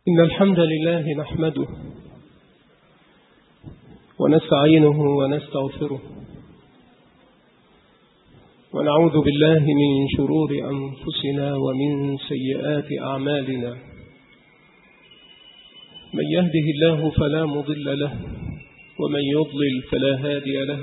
إن الحمد لله نحمده ونستعينه ونستغفره ونعوذ بالله من شرور أنفسنا ومن سيئات أعمالنا. من يهده الله فلا مضل له ومن يضلل فلا هادي له،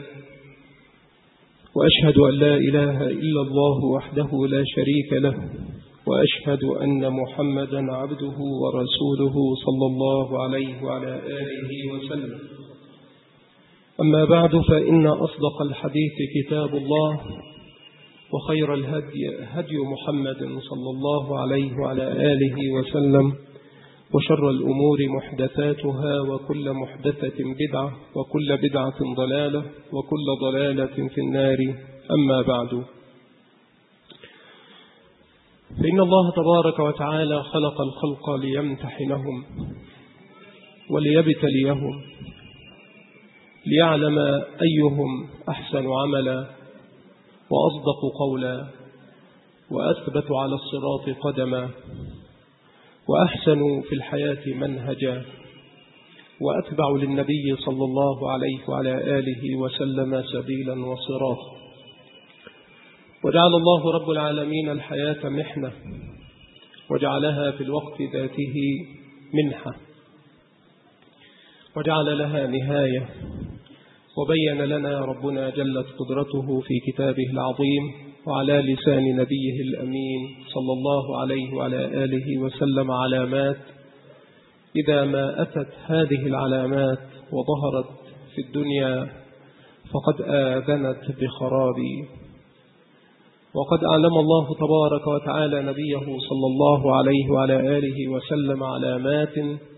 وأشهد أن لا إله إلا الله وحده لا شريك له، وأشهد أن محمدا عبده ورسوله صلى الله عليه وعلى آله وسلم. أما بعد، فإن أصدق الحديث كتاب الله، وخير الهدي هدي محمد صلى الله عليه وعلى آله وسلم، وشر الأمور محدثاتها، وكل محدثة بدعة، وكل بدعة ضلالة، وكل ضلالة في النار. أما بعد، فإن الله تبارك وتعالى خلق الخلق ليمتحنهم وليبتليهم، ليعلم أيهم أحسن عملا وأصدق قولا وأثبت على الصراط قدما وأحسن في الحياة منهجا وأتبع للنبي صلى الله عليه وعلى آله وسلم سبيلا وصراطا. وجعل الله رب العالمين الحياة محنة، وجعلها في الوقت ذاته منحة، وجعل لها نهاية، وبين لنا ربنا جلت قدرته في كتابه العظيم وعلى لسان نبيه الأمين صلى الله عليه وعلى آله وسلم علامات إذا ما أتت هذه العلامات وظهرت في الدنيا فقد آذنت بخراب. وقد أعلم الله تبارك وتعالى نبيه صلى الله عليه وعلى آله وسلم علامات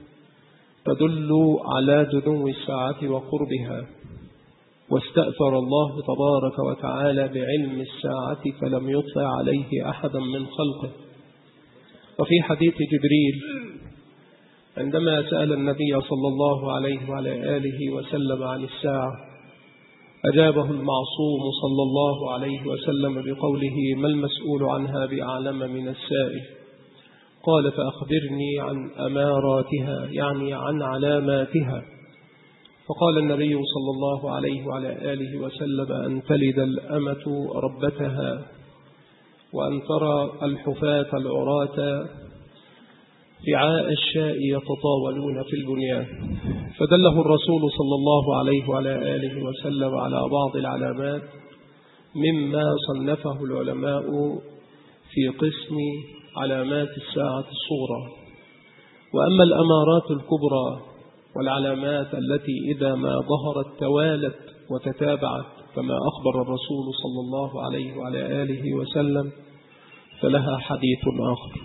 تدل على دنو الساعة وقربها، واستأثر الله تبارك وتعالى بعلم الساعة فلم يطلع عليه أحدا من خلقه. وفي حديث جبريل عندما سأل النبي صلى الله عليه وعلى آله وسلم عن الساعة، أجابه المعصوم صلى الله عليه وسلم بقوله: ما المسؤول عنها بأعلم من السائل؟ قال: فأخبرني عن أماراتها، يعني عن علاماتها. فقال النبي صلى الله عليه وعلى آله وسلم: أن تلد الأمة ربتها، وأن ترى الحفاة العراة رعاء الشاء يتطاولون في البنيان. فدله الرسول صلى الله عليه وعلى آله وسلم على بعض العلامات مما صنفه العلماء في قسم علامات الساعة الصغرى. وأما الأمارات الكبرى والعلامات التي إذا ما ظهرت توالت وتتابعت كما أخبر الرسول صلى الله عليه وعلى آله وسلم، فلها حديث آخر.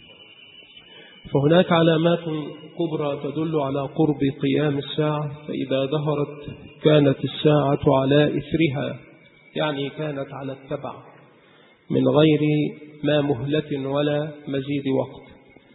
فهناك علامات كبرى تدل على قرب قيام الساعة، فإذا ظهرت كانت الساعة على إثرها، يعني كانت على التبع من غير ما مهلة ولا مزيد وقت.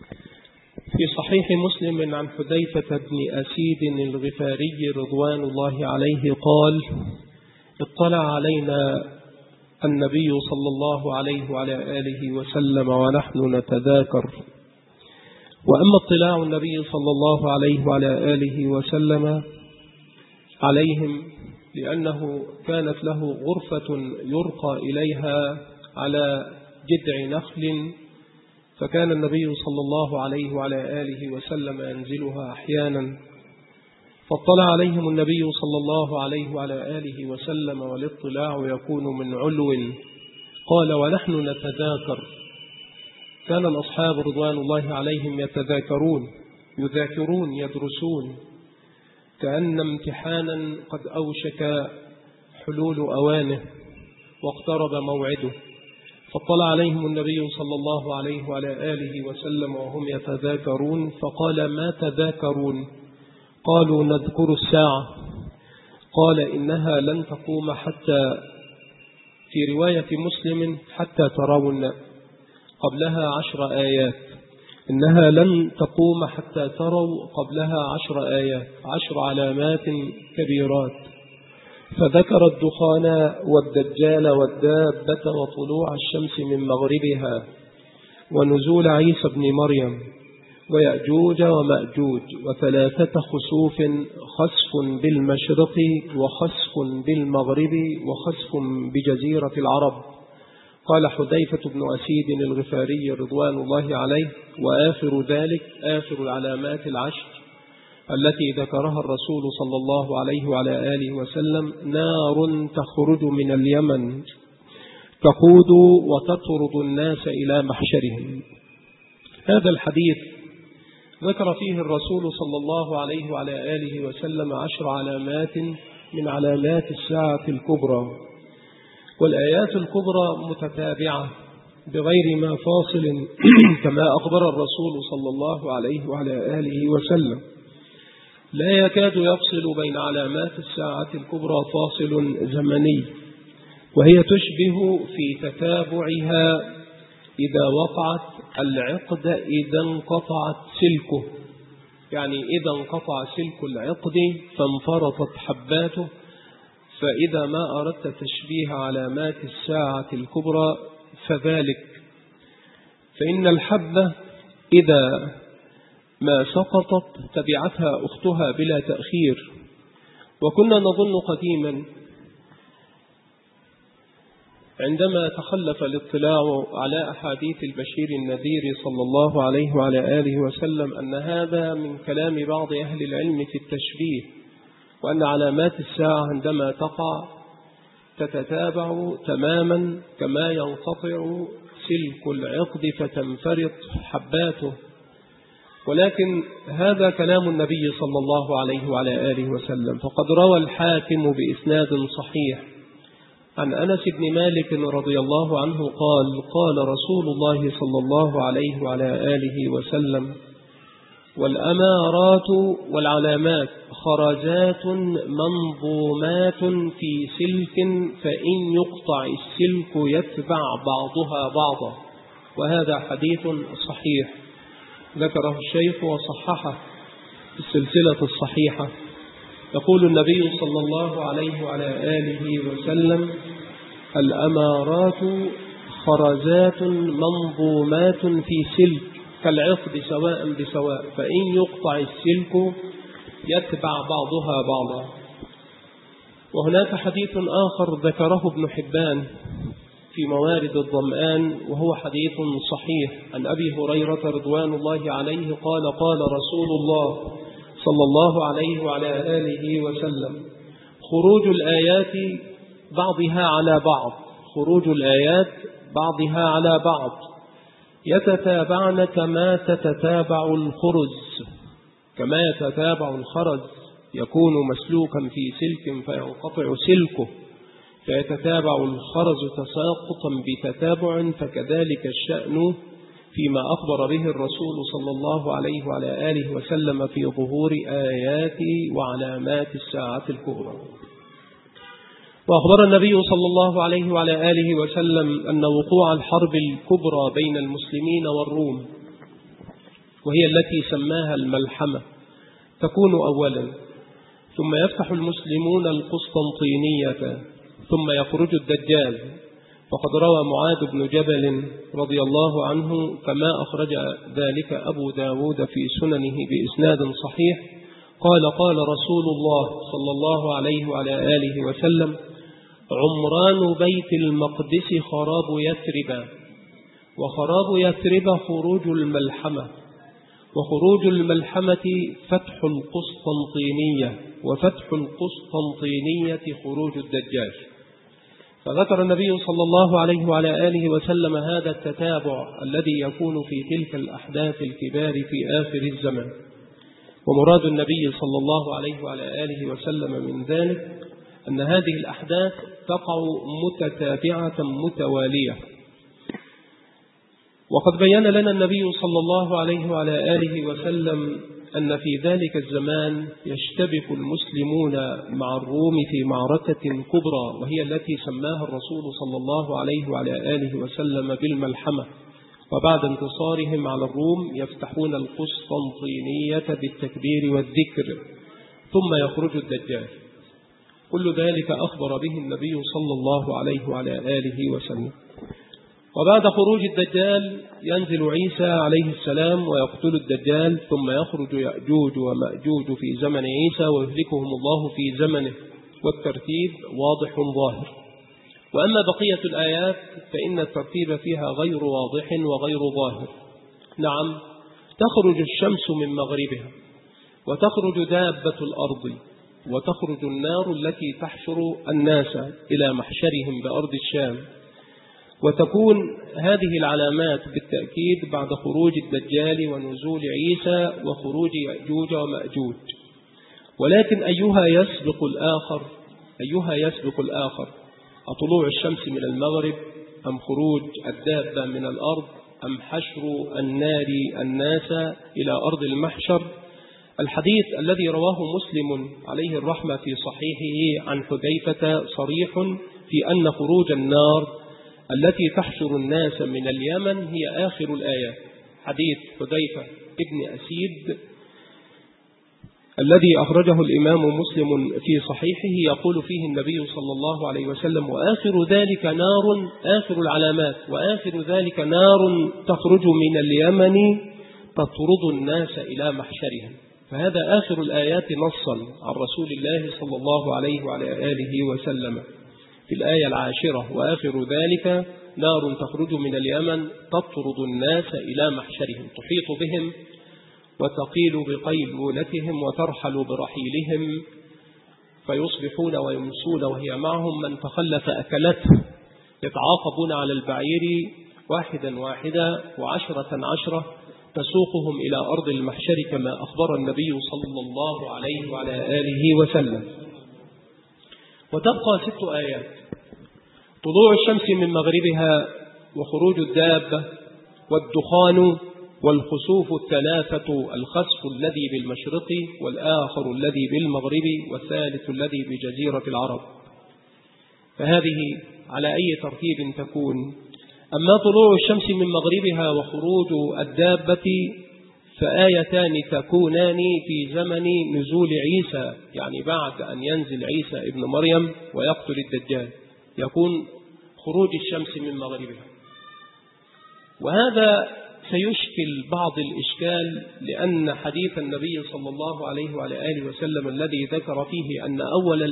في صحيح مسلم عن حذيفة بن أسيد الغفاري رضوان الله عليه قال: اطلع علينا النبي صلى الله عليه وعلى آله وسلم ونحن نتذاكر. وأما اطلاع النبي صلى الله عليه وعلى آله وسلم عليهم لأنه كانت له غرفة يرقى إليها على جذع نخل، فكان النبي صلى الله عليه وعلى آله وسلم ينزلها أحيانا، فاطلع عليهم النبي صلى الله عليه وعلى آله وسلم، والاطلاع يكون من علو. قال: ونحن نتذاكر. كان الأصحاب رضوان الله عليهم يتذاكرون، يذاكرون، يدرسون، كأن امتحانا قد أوشك حلول أوانه واقترب موعده. فاطلع عليهم النبي صلى الله عليه وعلى آله وسلم وهم يتذاكرون، فقال: ما تذاكرون؟ قالوا: نذكر الساعة. قال: إنها لن تقوم حتى، في رواية مسلم، حتى ترون قبلها 10 آيات. إنها لن تقوم حتى تروا قبلها 10 آيات، 10 علامات كبيرات. فذكر الدخان والدجال والدابة وطلوع الشمس من مغربها ونزول عيسى بن مريم ويأجوج ومأجوج، وثلاثة خسوف، خسف بالمشرق وخسف بالمغرب وخسف بجزيرة العرب. قال حذيفة بن أسيد الغفاري رضوان الله عليه: وآخر ذلك آخر العلامات العشر التي ذكرها الرسول صلى الله عليه وعلى آله وسلم: نار تخرج من اليمن تقود وتطرد الناس إلى محشرهم. هذا الحديث ذكر فيه الرسول صلى الله عليه وعلى آله وسلم 10 علامات من علامات الساعة الكبرى، والآيات الكبرى متتابعة بغير ما فاصل كما أخبر الرسول صلى الله عليه وعلى آله وسلم. لا يكاد يفصل بين علامات الساعة الكبرى فاصل زمني، وهي تشبه في تتابعها إذا وقعت العقد إذا انقطعت سلكه، يعني إذا انقطع سلك العقد فانفرطت حباته. فإذا ما أردت تشبيه علامات الساعة الكبرى فذلك، فإن الحبة إذا ما سقطت تبعتها أختها بلا تأخير. وكنا نظن قديما عندما تخلف الاطلاع على أحاديث البشير النذير صلى الله عليه وعلى آله وسلم أن هذا من كلام بعض أهل العلم في التشبيه، وأن علامات الساعة عندما تقع تتتابع تماما كما ينقطع سلك العقد فتنفرط حباته. ولكن هذا كلام النبي صلى الله عليه وعلى آله وسلم، فقد روى الحاكم بإسناد صحيح عن أنس بن مالك رضي الله عنه قال: قال رسول الله صلى الله عليه وعلى آله وسلم: والأمارات والعلامات خرجات منظومات في سلك، فإن يقطع السلك يتبع بعضها بعضا. وهذا حديث صحيح ذكره الشيخ وصححه في السلسلة الصحيحة. يقول النبي صلى الله عليه وعلى آله وسلم: الأمارات خرزات منظومات في سلك كالعقد سواء بسواء، فإن يقطع السلك يتبع بعضها بعضا. وهناك حديث آخر ذكره ابن حبان في موارد الظمآن، وهو حديث صحيح عن أبي هريرة رضوان الله عليه قال: قال رسول الله صلى الله عليه وعلى آله وسلم: خروج الآيات بعضها على بعض، خروج الآيات بعضها على بعض يتتابعن كما تتتابع الخرز، كما يتتابع الخرز يكون مسلوكا في سلك فينقطع سلكه فيتتابع الخرز تساقطا بتتابع، فكذلك الشأن فيما أخبر به الرسول صلى الله عليه وعلى آله وسلم في ظهور آيات وعلامات الساعة الكبرى. وأخبر النبي صلى الله عليه وعلى آله وسلم أن وقوع الحرب الكبرى بين المسلمين والروم، وهي التي سماها الملحمة، تكون أولا، ثم يفتح المسلمون القسطنطينية، ثم يخرج الدجال. وقد روى معاذ بن جبل رضي الله عنه كما أخرج ذلك أبو داود في سننه بإسناد صحيح قال: قال رسول الله صلى الله عليه وعلى آله وسلم: عمران بيت المقدس خراب يثرب، وخراب يثرب خروج الملحمة، وخروج الملحمة فتح القسطنطينية، وفتح القسطنطينية خروج الدجال. فذكر النبي صلى الله عليه وعلى آله وسلم هذا التتابع الذي يكون في تلك الأحداث الكبار في آخر الزمن. ومراد النبي صلى الله عليه وعلى آله وسلم من ذلك أن هذه الأحداث تقع متتابعة متوالية. وقد بيّن لنا النبي صلى الله عليه وعلى آله وسلم أن في ذلك الزمان يشتبك المسلمون مع الروم في معركة كبرى، وهي التي سماها الرسول صلى الله عليه وعلى آله وسلم بالملحمة. وبعد انتصارهم على الروم يفتحون القسطنطينية بالتكبير والذكر، ثم يخرج الدجال. كل ذلك أخبر به النبي صلى الله عليه وعلى آله وسلم. وبعد خروج الدجال ينزل عيسى عليه السلام ويقتل الدجال، ثم يخرج يأجوج ومأجوج في زمن عيسى ويهلكهم الله في زمنه، والترتيب واضح ظاهر. وأما بقية الآيات فإن الترتيب فيها غير واضح وغير ظاهر. نعم، تخرج الشمس من مغربها، وتخرج دابة الأرض، وتخرج النار التي تحشر الناس إلى محشرهم بأرض الشام، وتكون هذه العلامات بالتأكيد بعد خروج الدجال ونزول عيسى وخروج يأجوج ومأجوج. ولكن أيها يسبق الآخر؟ أطلوع الشمس من المغرب، أم خروج الدابة من الأرض، أم حشر الناس إلى أرض المحشر؟ الحديث الذي رواه مسلم عليه الرحمة في صحيحه عن حذيفة صريح في أن خروج النار التي تحشر الناس من اليمن هي آخر الآيات. حديث حذيفة ابن أسيد الذي أخرجه الإمام مسلم في صحيحه يقول فيه النبي صلى الله عليه وسلم: وآخر ذلك نار، آخر العلامات، وآخر ذلك نار تخرج من اليمن تطرد الناس إلى محشرهم. فهذا آخر الآيات نصا عن رسول الله صلى الله عليه وعلى آله وسلم في الآية 10: وآخر ذلك نار تخرج من اليمن تطرد الناس إلى محشرهم، تحيط بهم وتقيل بقيلولتهم وترحل برحيلهم، فيصبحون ويمسون وهي معهم، من تخلف أكلته، يتعاقبون على البعير واحدا واحدا و10 تسوقهم إلى أرض المحشر كما أخبر النبي صلى الله عليه وعلى آله وسلم. وتبقى 6 آيات: طلوع الشمس من مغربها، وخروج الدابة، والدخان، والخسوف 3، الخسف الذي بالمشرق، والآخر الذي بالمغرب، والثالث الذي بجزيرة العرب. فهذه على أي ترتيب تكون؟ أما طلوع الشمس من مغربها وخروج الدابة فآيتان تكونان في زمن نزول عيسى، يعني بعد أن ينزل عيسى ابن مريم ويقتل الدجال يكون خروج الشمس من مغربها. وهذا سيشكل بعض الإشكال، لأن حديث النبي صلى الله عليه وعلى آله وسلم الذي ذكر فيه أن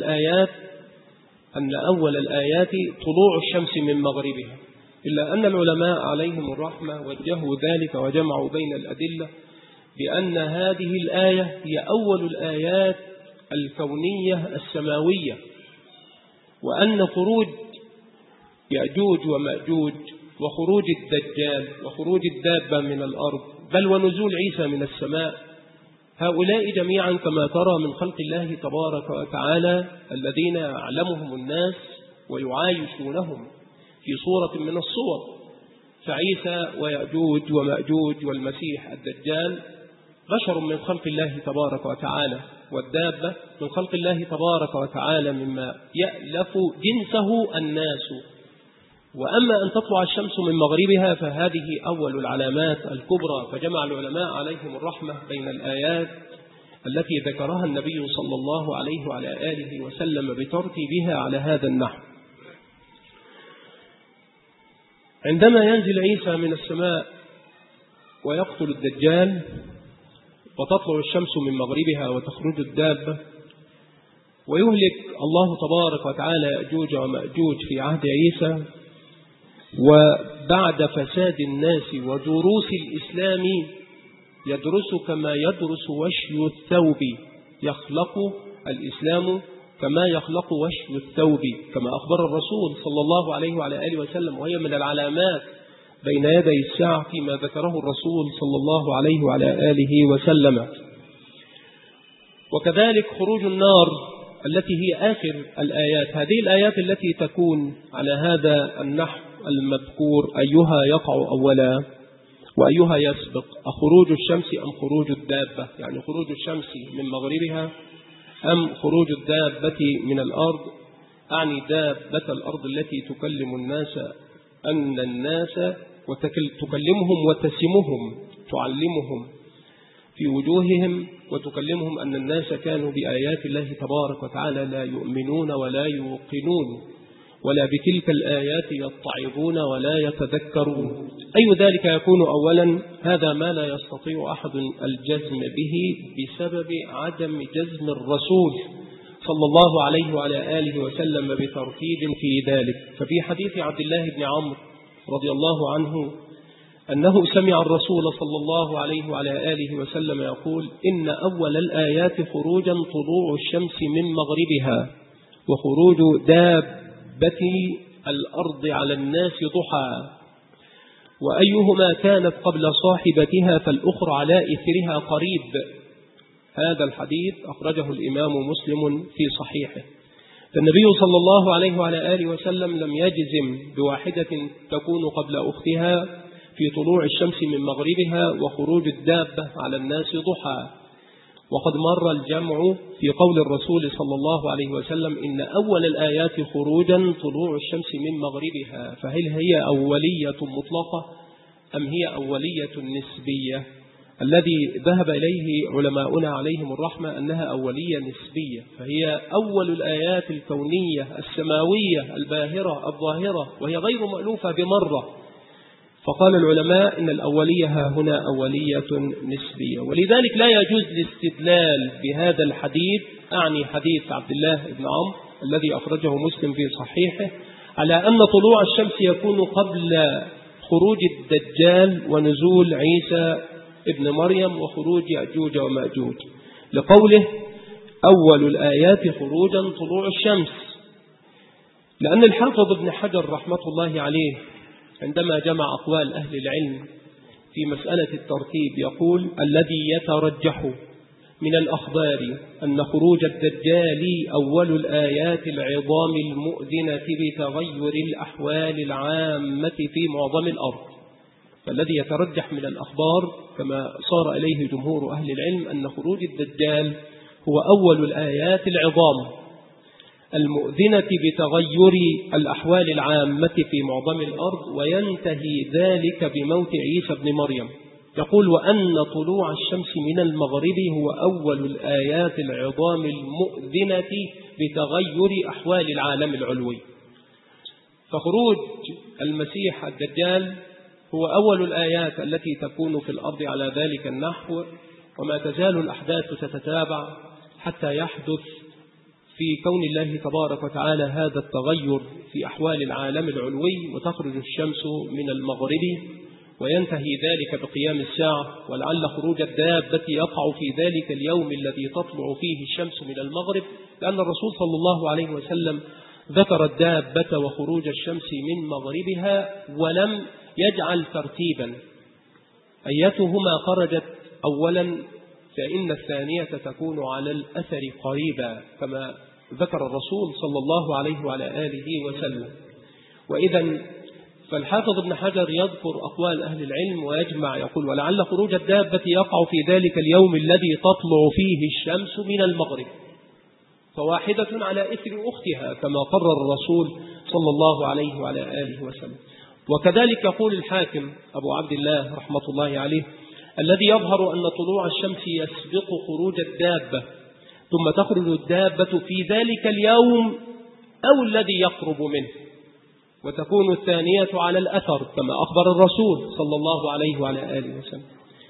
أول الآيات طلوع الشمس من مغربها، إلا أن العلماء عليهم الرحمة وجهوا ذلك وجمعوا بين الأدلة بأن هذه الآية هي أول الآيات الكونية السماوية، وأن خروج يأجوج ومأجوج وخروج الدجال وخروج الدابة من الأرض بل ونزول عيسى من السماء، هؤلاء جميعا كما ترى من خلق الله تبارك وتعالى الذين يعلمهم الناس ويعايشونهم في صورة من الصور. فعيسى ويأجوج ومأجوج والمسيح الدجال بشر من خلق الله تبارك وتعالى، والدابة من خلق الله تبارك وتعالى مما يألف جنسه الناس. وأما أن تطلع الشمس من مغربها فهذه أول العلامات الكبرى. فجمع العلماء عليهم الرحمة بين الآيات التي ذكرها النبي صلى الله عليه وعلى آله وسلم بترتيبها على هذا النحو. عندما ينزل عيسى من السماء ويقتل الدجال وتطلع الشمس من مغربها وتخرج الدابة ويهلك الله تبارك وتعالى يأجوج ومأجوج في عهد عيسى، وبعد فساد الناس ودروس الإسلام يدرس كما يدرس وشي الثوب، يخلق الإسلام كما يخلق وشي الثوب كما أخبر الرسول صلى الله عليه وعلى آله وسلم، وهي من العلامات بين يدي الساعة فيما ذكره الرسول صلى الله عليه وعلى آله وسلم. وكذلك خروج النار التي هي آخر الآيات. هذه الآيات التي تكون على هذا النحو المذكور أيها يقع أولا وأيها يسبق، أخروج الشمس أم خروج الدابة؟ يعني خروج الشمس من مغربها أم خروج الدابة من الأرض؟ أعني دابة الأرض التي تكلم الناس أن الناس وتكلمهم وتسمهم، تعلمهم في وجوههم وتكلمهم أن الناس كانوا بآيات الله تبارك وتعالى لا يؤمنون ولا يوقنون، ولا بتلك الآيات يتعظون ولا يتذكرون. أي ذلك يكون؟ أولا هذا ما لا يستطيع أحد الجزم به بسبب عدم جزم الرسول صلى الله عليه وعلى آله وسلم بترتيب في ذلك. ففي حديث عبد الله بن عمرو رضي الله عنه أنه سمع الرسول صلى الله عليه وعلى آله وسلم يقول: إن أول الآيات خروجا طلوع الشمس من مغربها وخروج دابة الأرض على الناس ضحى، وأيهما كانت قبل صاحبتها فالأخرى على إثرها قريب. هذا الحديث أخرجه الإمام مسلم في صحيحه. فالنبي صلى الله عليه وعلى آله وسلم لم يجزم بواحدة تكون قبل أختها في طلوع الشمس من مغربها وخروج الدابة على الناس ضحى. وقد مر الجمع في قول الرسول صلى الله عليه وسلم: إن أول الآيات خروجا طلوع الشمس من مغربها. فهل هي أولية مطلقة أم هي أولية نسبية؟ الذي ذهب إليه علماؤنا عليهم الرحمة أنها أولية نسبية، فهي أول الآيات الكونية السماوية الباهرة الظاهرة، وهي غير مألوفة بمرة. فقال العلماء إن الأولية هنا أولية نسبية، ولذلك لا يجوز الاستدلال بهذا الحديث، أعني حديث عبد الله بن عمرو الذي أخرجه مسلم في صحيحه، على أن طلوع الشمس يكون قبل خروج الدجال ونزول عيسى ابن مريم وخروج يأجوج ومأجوج، لقوله: أول الآيات خروجا طلوع الشمس. لأن الحافظ ابن حجر رحمة الله عليه عندما جمع أقوال أهل العلم في مسألة الترتيب يقول: الذي يترجح من الأخبار أن خروج الدجال أول الآيات العظام المؤذنة بتغير الأحوال العامة في معظم الأرض. فالذي يترجح من الأخبار كما صار إليه جمهور أهل العلم أن خروج الدجال هو أول الآيات العظام المؤذنة بتغير الأحوال العامة في معظم الأرض، وينتهي ذلك بموت عيسى بن مريم. يقول: وأن طلوع الشمس من المغرب هو أول الآيات العظام المؤذنة بتغير أحوال العالم العلوي. فخروج المسيح الدجال هو أول الآيات التي تكون في الأرض على ذلك النحو، وما تزال الأحداث تتتابع حتى يحدث في كون الله تبارك وتعالى هذا التغير في أحوال العالم العلوي، وتخرج الشمس من المغرب، وينتهي ذلك بقيام الساعة. ولعل خروج الدابة يقع في ذلك اليوم الذي تطلع فيه الشمس من المغرب، لأن الرسول صلى الله عليه وسلم ذكر الدابة وخروج الشمس من مغربها ولم يجعل ترتيبا أيتهما خرجت أولا فإن الثانية تكون على الأثر قريبا، كما ذكر الرسول صلى الله عليه وعلى آله وسلم. وإذا فالحافظ ابن حجر يذكر أقوال أهل العلم ويجمع، يقول: ولعل خروج الدابة يقع في ذلك اليوم الذي تطلع فيه الشمس من المغرب، فواحدة على إثر أختها كما قرر الرسول صلى الله عليه وعلى آله وسلم. وكذلك يقول الحاكم أبو عبد الله رحمة الله عليه: الذي يظهر أن طلوع الشمس يسبق خروج الدابة، ثم تخرج الدابة في ذلك اليوم أو الذي يقرب منه، وتكون الثانية على الأثر كما أخبر الرسول صلى الله عليه وعلى آله وسلم.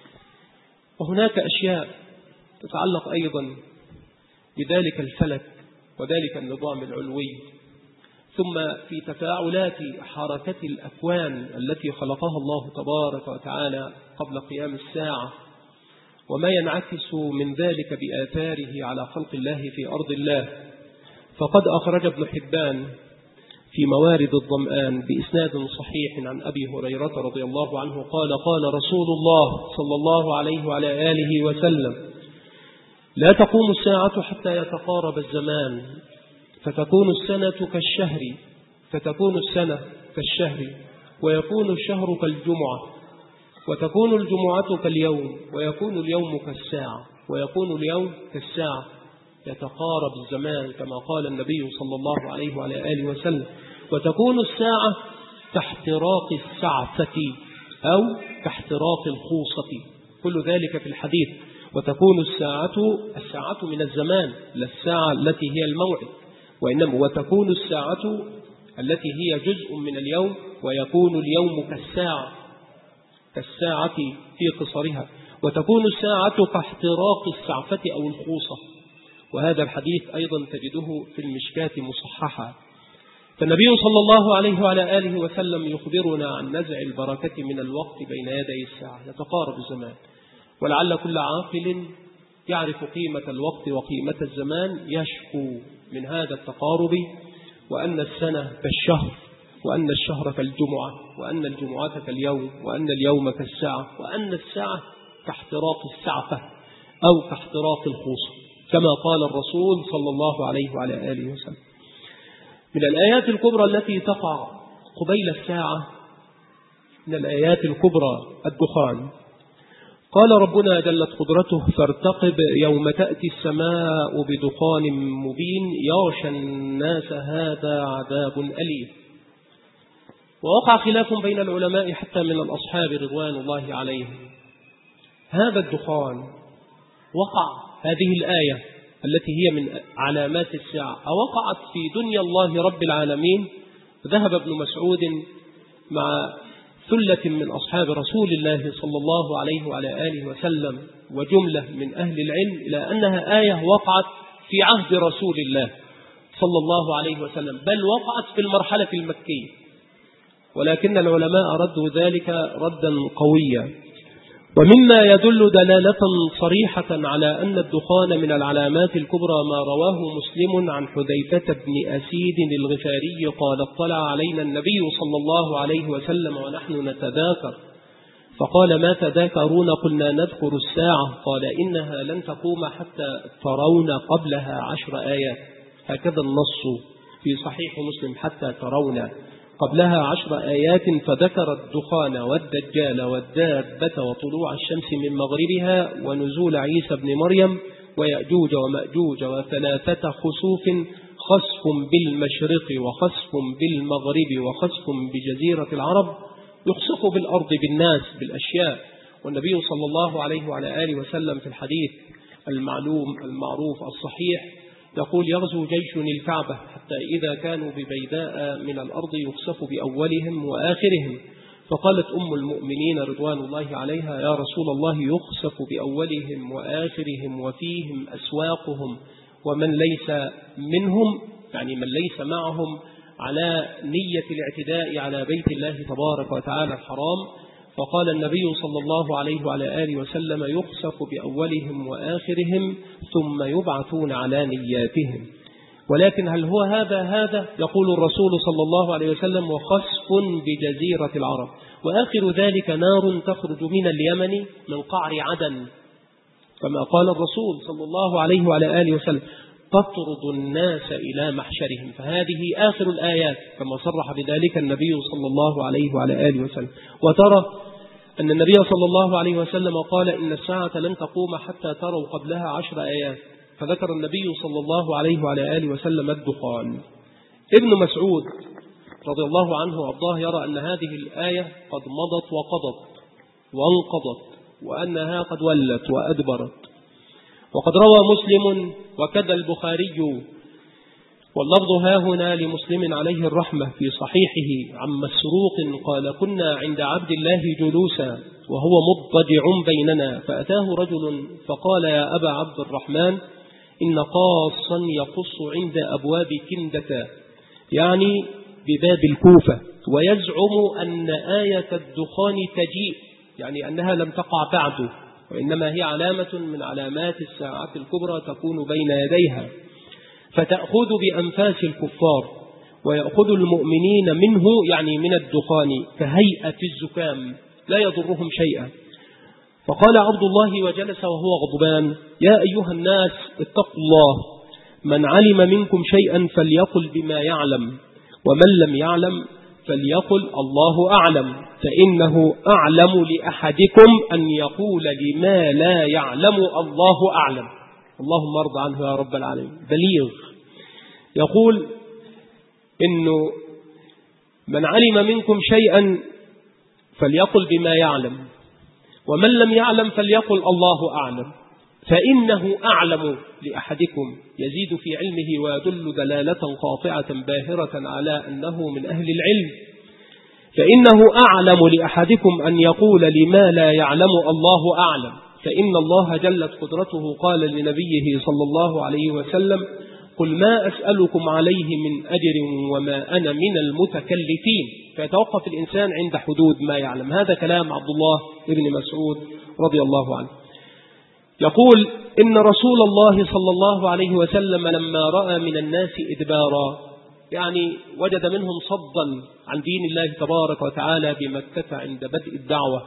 وهناك أشياء تتعلق أيضا بذلك الفلك وذلك النظام العلوي، ثم في تفاعلات حركة الأكوان التي خلقها الله تبارك وتعالى قبل قيام الساعة، وما ينعكس من ذلك بآثاره على خلق الله في أرض الله. فقد أخرج ابن حبان في موارد الظمآن بإسناد صحيح عن أبي هريرة رضي الله عنه قال: قال رسول الله صلى الله عليه وعلى آله وسلم: لا تقوم الساعة حتى يتقارب الزمان، فتكون السنة كالشهر، ويكون الشهر كالجمعة، وتكون الجمعة كاليوم، ويكون اليوم كالساعة، ويكون اليوم كالساعة. يتقارب الزمان كما قال النبي صلى الله عليه وعلى آله وسلم. وتكون الساعة كاحتراق السعفة أو كاحتراق الخوصة، كل ذلك في الحديث. وتكون الساعة من الزمان، لا الساعة التي هي الموعد، وإنما وتكون الساعة التي هي جزء من اليوم، ويكون اليوم كالساعة في قصرها، وتكون الساعة كاحتراق السعفة أو الخوصة. وهذا الحديث أيضا تجده في المشكاة مصححا. فالنبي صلى الله عليه وعلى آله وسلم يخبرنا عن نزع البركة من الوقت بين يدي الساعة، يتقارب الزمان، ولعل كل عاقل يعرف قيمة الوقت وقيمة الزمان يشكو من هذا التقارب، وأن السنة كالشهر، وأن الشهر كالجمعة، وأن الجمعة كاليوم، وأن اليوم كالساعة، وأن الساعة كاحتراق السعفة أو كاحتراق الخوصة، كما قال الرسول صلى الله عليه وعلى آله وسلم. من الآيات الكبرى التي تقع قبيل الساعة، من الآيات الكبرى الدخان. قال ربنا جلت قدرته: فارتقب يوم تأتي السماء بدخان مبين يغشى الناس هذا عذاب أليم. ووقع خلاف بين العلماء حتى من الأصحاب رضوان الله عليهم. هذا الدخان وقع، هذه الآية التي هي من علامات الساعة وقعت في دنيا الله رب العالمين. ذهب ابن مسعود مع ثلة من أصحاب رسول الله صلى الله عليه وعلى آله وسلم وجملة من أهل العلم إلى أنها آية وقعت في عهد رسول الله صلى الله عليه وسلم، بل وقعت في المرحلة المكية، ولكن العلماء ردوا ذلك ردا قويا. ومما يدل دلالة صريحة على أن الدخان من العلامات الكبرى ما رواه مسلم عن حذيفة بن أسيد الغفاري قال: اطلع علينا النبي صلى الله عليه وسلم ونحن نتذاكر، فقال: ما تذاكرون؟ قلنا: نذكر الساعة. قال: إنها لن تقوم حتى ترون قبلها 10 آيات. هكذا النص في صحيح مسلم: حتى ترون قبلها 10 آيات. فذكر الدخان والدجال والدابة وطلوع الشمس من مغربها ونزول عيسى بن مريم ويأجوج ومأجوج وثلاثة خسوف: خسف بالمشرق وخسف بالمغرب وخسف بجزيرة العرب، يخسف بالأرض بالناس بالأشياء. والنبي صلى الله عليه وعلى آله وسلم في الحديث المعروف الصحيح يقول: يغزو جيش الكعبة حتى إذا كانوا ببيداء من الأرض يخسف بأولهم وآخرهم. فقالت أم المؤمنين رضوان الله عليها: يا رسول الله، يخسف بأولهم وآخرهم وفيهم أسواقهم ومن ليس منهم، يعني من ليس معهم على نية الاعتداء على بيت الله تبارك وتعالى الحرام. فقال النبي صلى الله عليه وعلى آله وسلم: يخسف بأولهم وآخرهم ثم يبعثون على نياتهم. ولكن هل هو هذا؟ يقول الرسول صلى الله عليه وسلم: وخسف بجزيرة العرب. وآخر ذلك نار تخرج من اليمن من قعر عدن، كما قال الرسول صلى الله عليه وعلى آله وسلم: تطرد الناس إلى محشرهم. فهذه آخر الآيات كما صرح بذلك النبي صلى الله عليه وعلى آله وسلم. وترى أن النبي صلى الله عليه وسلم قال: إن الساعة لن تقوم حتى تروا قبلها 10 آيات. فذكر النبي صلى الله عليه وعلى آله وسلم الدخان. ابن مسعود رضي الله عنه وأرضاه يرى أن هذه الآية قد مضت وقضت وانقضت، وأنها قد ولت وأدبرت. وقد روى مسلم وكذا البخاري، واللفظ هاهنا لمسلم عليه الرحمة في صحيحه عن مسروق قال: كنا عند عبد الله جلوسا وهو مضطجع بيننا، فأتاه رجل فقال: يا أبا عبد الرحمن، إن قاصا يقص عند أبواب كندة، يعني بباب الكوفة، ويزعم أن آية الدخان تجيء، يعني أنها لم تقع بعد، وإنما هي علامة من علامات الساعة الكبرى تكون بين يديها، فتأخذ بأنفاس الكفار ويأخذ المؤمنين منه، يعني من الدخان، كهيئة الزكام لا يضرهم شيئا. فقال عبد الله وجلس وهو غضبان: يا أيها الناس اتقوا الله، من علم منكم شيئا فليقل بما يعلم، ومن لم يعلم فليقل الله أعلم، فإنه أعلم لأحدكم أن يقول لما لا يعلم الله أعلم. اللهم ارض عنه يا رب العالمين. بليغ يقول إنه من علم منكم شيئا فليقل بما يعلم، ومن لم يعلم فليقل الله أعلم. فإنه أعلم لأحدكم، يزيد في علمه ويدل دلالة قاطعة باهرة على أنه من أهل العلم. فإنه أعلم لأحدكم أن يقول لما لا يعلم الله أعلم، فإن الله جلت قدرته قال لنبيه صلى الله عليه وسلم: قل ما أسألكم عليه من أجر وما أنا من المتكلفين. فيتوقف الإنسان عند حدود ما يعلم. هذا كلام عبد الله بن مسعود رضي الله عنه. يقول إن رسول الله صلى الله عليه وسلم لما رأى من الناس إدبارا، يعني وجد منهم صدا عن دين الله تبارك وتعالى بمكة عند بدء الدعوة،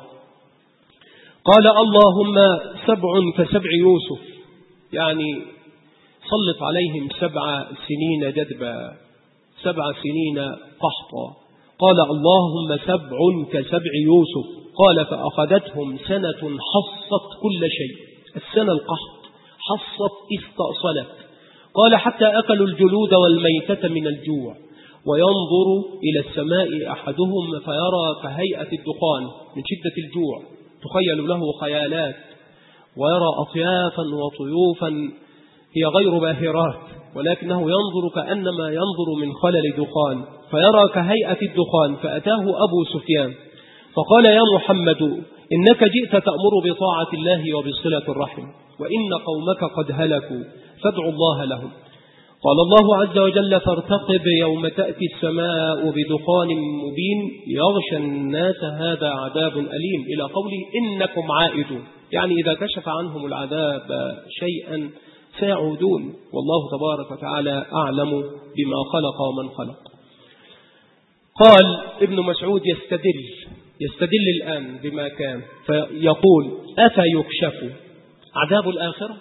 قال: اللهم 7 كسبع يوسف، يعني سلط عليهم 7 سنين جدبا، 7 سنين قحطا. قال: اللهم 7 كسبع يوسف. قال: فأخذتهم سنة حصت كل شيء. السنة القحط حصت استأصلت. قال: حتى أكلوا الجلود والميتة من الجوع. وينظر إلى السماء أحدهم فيرى كهيئة الدخان من شدة الجوع، تخيل له خيالات، ويرى أطيافا وطيوفا هي غير باهرات، ولكنه ينظر كأنما ينظر من خلل دخان، فيرى كهيئة الدخان. فأتاه أبو سفيان فقال: يا محمد، إنك جئت تأمر بطاعة الله وبصلة الرحم، وإن قومك قد هلكوا، فادعوا الله لهم. قال الله عز وجل: فارتقب يوم تأتي السماء بدخان مبين يغشى الناس هذا عذاب أليم، إلى قوله: إنكم عائدون، يعني إذا كشف عنهم العذاب شيئا سيعودون، والله تبارك وتعالى أعلم بما خلق ومن خلق. قال ابن مسعود: يستدل الآن بما كان، فيقول: أفيكشف عذاب الآخرة؟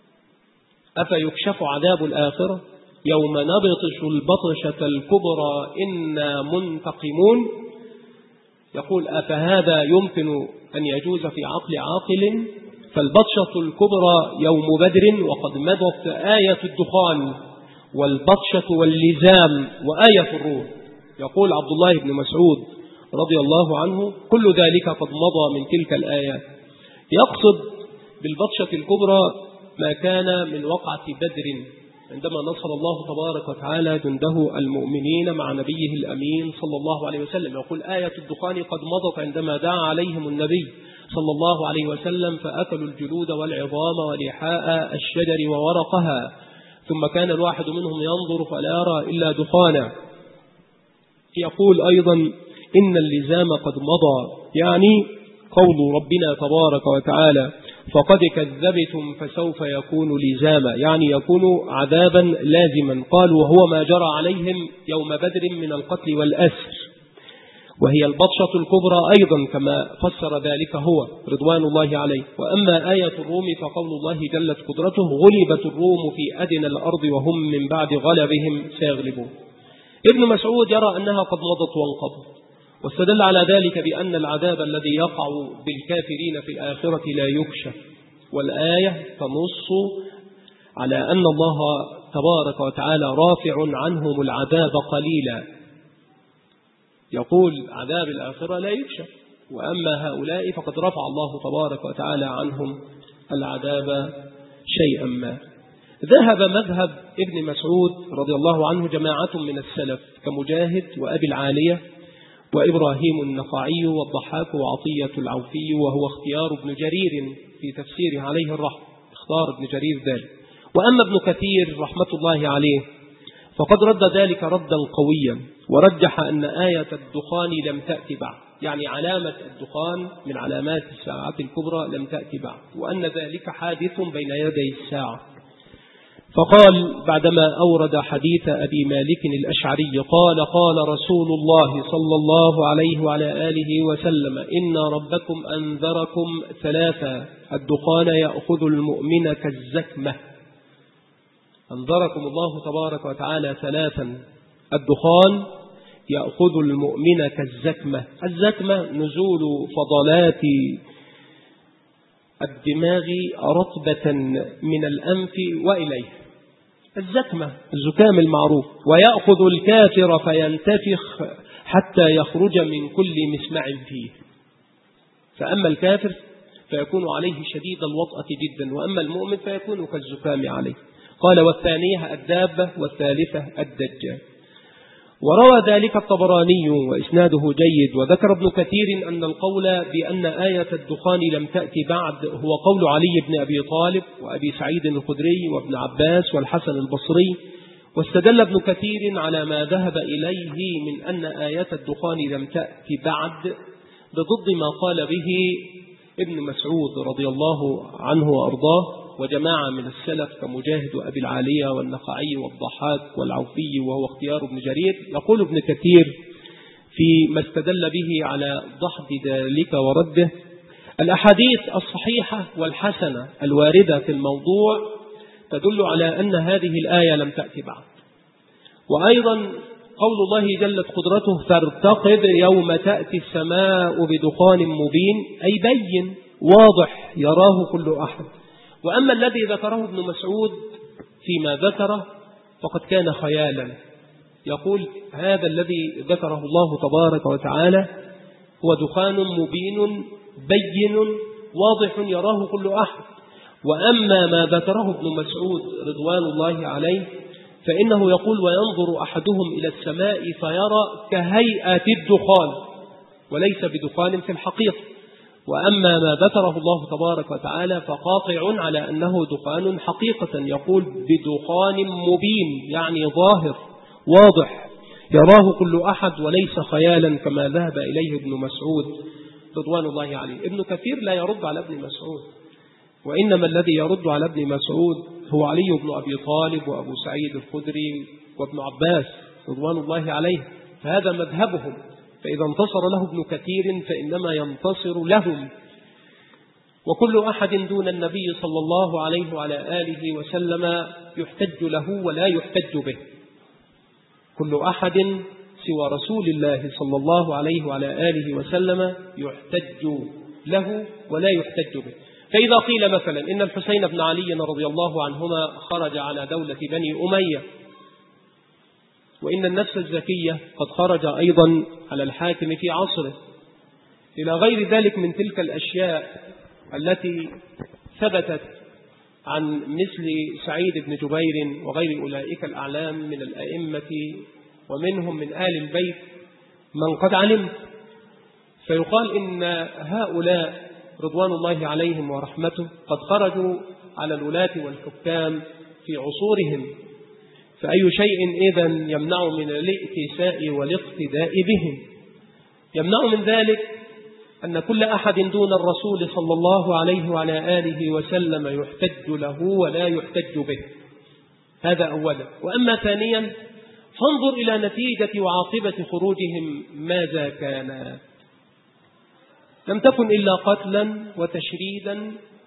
أفيكشف عذاب الآخرة يوم نبطش البطشة الكبرى إنا منتقمون؟ يقول: أفهذا يمكن أن يجوز في عقل عاقل؟ فالبطشة الكبرى يوم بدر، وقد مضت آية الدخان والبطشة واللزام وآية الروح. يقول عبد الله بن مسعود رضي الله عنه: كل ذلك قد مضى من تلك الآيات. يقصد بالبطشة الكبرى ما كان من وقعة بدر، عندما نصر الله تبارك وتعالى جنده المؤمنين مع نبيه الأمين صلى الله عليه وسلم. يقول: آية الدخان قد مضت عندما دعا عليهم النبي صلى الله عليه وسلم فأكلوا الجلود والعظام ولحاء الشجر وورقها، ثم كان الواحد منهم ينظر فلا يرى إلا دخانا. يقول أيضا: إن اللزام قد مضى، يعني قول ربنا تبارك وتعالى: فقد كذبتم فسوف يكون لزاما، يعني يكون عذابا لازما. قال: وهو ما جرى عليهم يوم بدر من القتل والأسر، وهي البطشة الكبرى أيضا كما فسر ذلك هو رضوان الله عليه. وأما آية الروم فقول الله جلت قدرته: غلبت الروم في أدنى الأرض وهم من بعد غلبهم سيغلبون. ابن مسعود يرى أنها قد مضت وانقضت، واستدل على ذلك بأن العذاب الذي يقع بالكافرين في الآخرة لا يكشف، والآية تنص على أن الله تبارك وتعالى رافع عنهم العذاب قليلا. يقول: عذاب الآخرة لا يكشف، وأما هؤلاء فقد رفع الله تبارك وتعالى عنهم العذاب شيئا ما. ذهب مذهب ابن مسعود رضي الله عنه جماعة من السلف كمجاهد وأبي العالية وإبراهيم النخعي والضحاك وعطية العوفي، وهو اختيار ابن جرير في تفسيره عليه الرحمة، اختار ابن جرير ذلك. وأما ابن كثير رحمة الله عليه فقد رد ذلك ردا قويا، ورجح أن آية الدخان لم تأتي بعد، يعني علامة الدخان من علامات الساعة الكبرى لم تأتي بعد، وأن ذلك حادث بين يدي الساعة. فقال بعدما أورد حديث أبي مالك الأشعري قال: قال رسول الله صلى الله عليه وعلى آله وسلم: إن ربكم أنذركم 3: الدخان يأخذ المؤمن كالزكمة. أنذركم الله تبارك وتعالى 3: الدخان يأخذ المؤمن كالزكمة. الزكمة نزول فضلات الدماغ رطبة من الأنف وإليه، الزكمة الزكام المعروف. ويأخذ الكافر فينتفخ حتى يخرج من كل مسمع فيه. فأما الكافر فيكون عليه شديد الوطأة جدا، وأما المؤمن فيكون كالزكام عليه. قال: والثانية الدابة، والثالثة الدجال. وروى ذلك الطبراني وإسناده جيد. وذكر ابن كثير أن القول بأن آية الدخان لم تأتي بعد هو قول علي بن أبي طالب وأبي سعيد الخدري وابن عباس والحسن البصري. واستدل ابن كثير على ما ذهب إليه من أن آية الدخان لم تأتي بعد بضد ما قال به ابن مسعود رضي الله عنه وأرضاه وجماعة من السلف كمجاهد وأبي العالية والنخعي والضحاك والعوفي، وهو اختيار ابن جرير. يقول ابن كثير فيما استدل به على دحض ذلك ورده: الأحاديث الصحيحة والحسنة الواردة في الموضوع تدل على أن هذه الآية لم تأتي بعد. وأيضا قول الله جلت قدرته: فارتقب يوم تأتي السماء بدخان مبين، أي بين واضح يراه كل أحد. وأما الذي ذكره ابن مسعود فيما ذكره فقد كان خيالا. يقول: هذا الذي ذكره الله تبارك وتعالى هو دخان مبين بين واضح يراه كل أحد. وأما ما ذكره ابن مسعود رضوان الله عليه فإنه يقول: وينظر أحدهم إلى السماء فيرى كهيئة الدخان، وليس بدخان في الحقيقة. وأما ما ذكره الله تبارك وتعالى فقاطع على أنه دخان حقيقة، يقول: بدخان مبين، يعني ظاهر واضح يراه كل أحد وليس خيالا كما ذهب إليه ابن مسعود رضوان الله عليه. ابن كثير لا يرد على ابن مسعود، وإنما الذي يرد على ابن مسعود هو علي بن أبي طالب وأبو سعيد الخدري وابن عباس رضوان الله عليه، فهذا مذهبهم. فإذا انتصر له ابن كثير فإنما ينتصر لهم. وكل أحد دون النبي صلى الله عليه وعلى آله وسلم يحتج له ولا يحتج به. كل أحد سوى رسول الله صلى الله عليه وعلى آله وسلم يحتج له ولا يحتج به. فإذا قيل مثلا إن الحسين بن علي رضي الله عنهما خرج على دولة بني أمية، وإن النفس الزكية قد خرج أيضا على الحاكم في عصره، إلى غير ذلك من تلك الأشياء التي ثبتت عن مثل سعيد بن جبير وغير أولئك الأعلام من الأئمة ومنهم من آل البيت من قد علمت، فيقال إن هؤلاء رضوان الله عليهم ورحمته قد خرجوا على الولاة والحكام في عصورهم، فأي شيء إذن يمنع من الائتساء والاقتداء بهم؟ يمنع من ذلك أن كل أحد دون الرسول صلى الله عليه وعلى آله وسلم يحتج له ولا يحتج به. هذا أولا. وأما ثانيا فانظر إلى نتيجة وعاقبة خروجهم ماذا كان. لم تكن إلا قتلا وتشريدا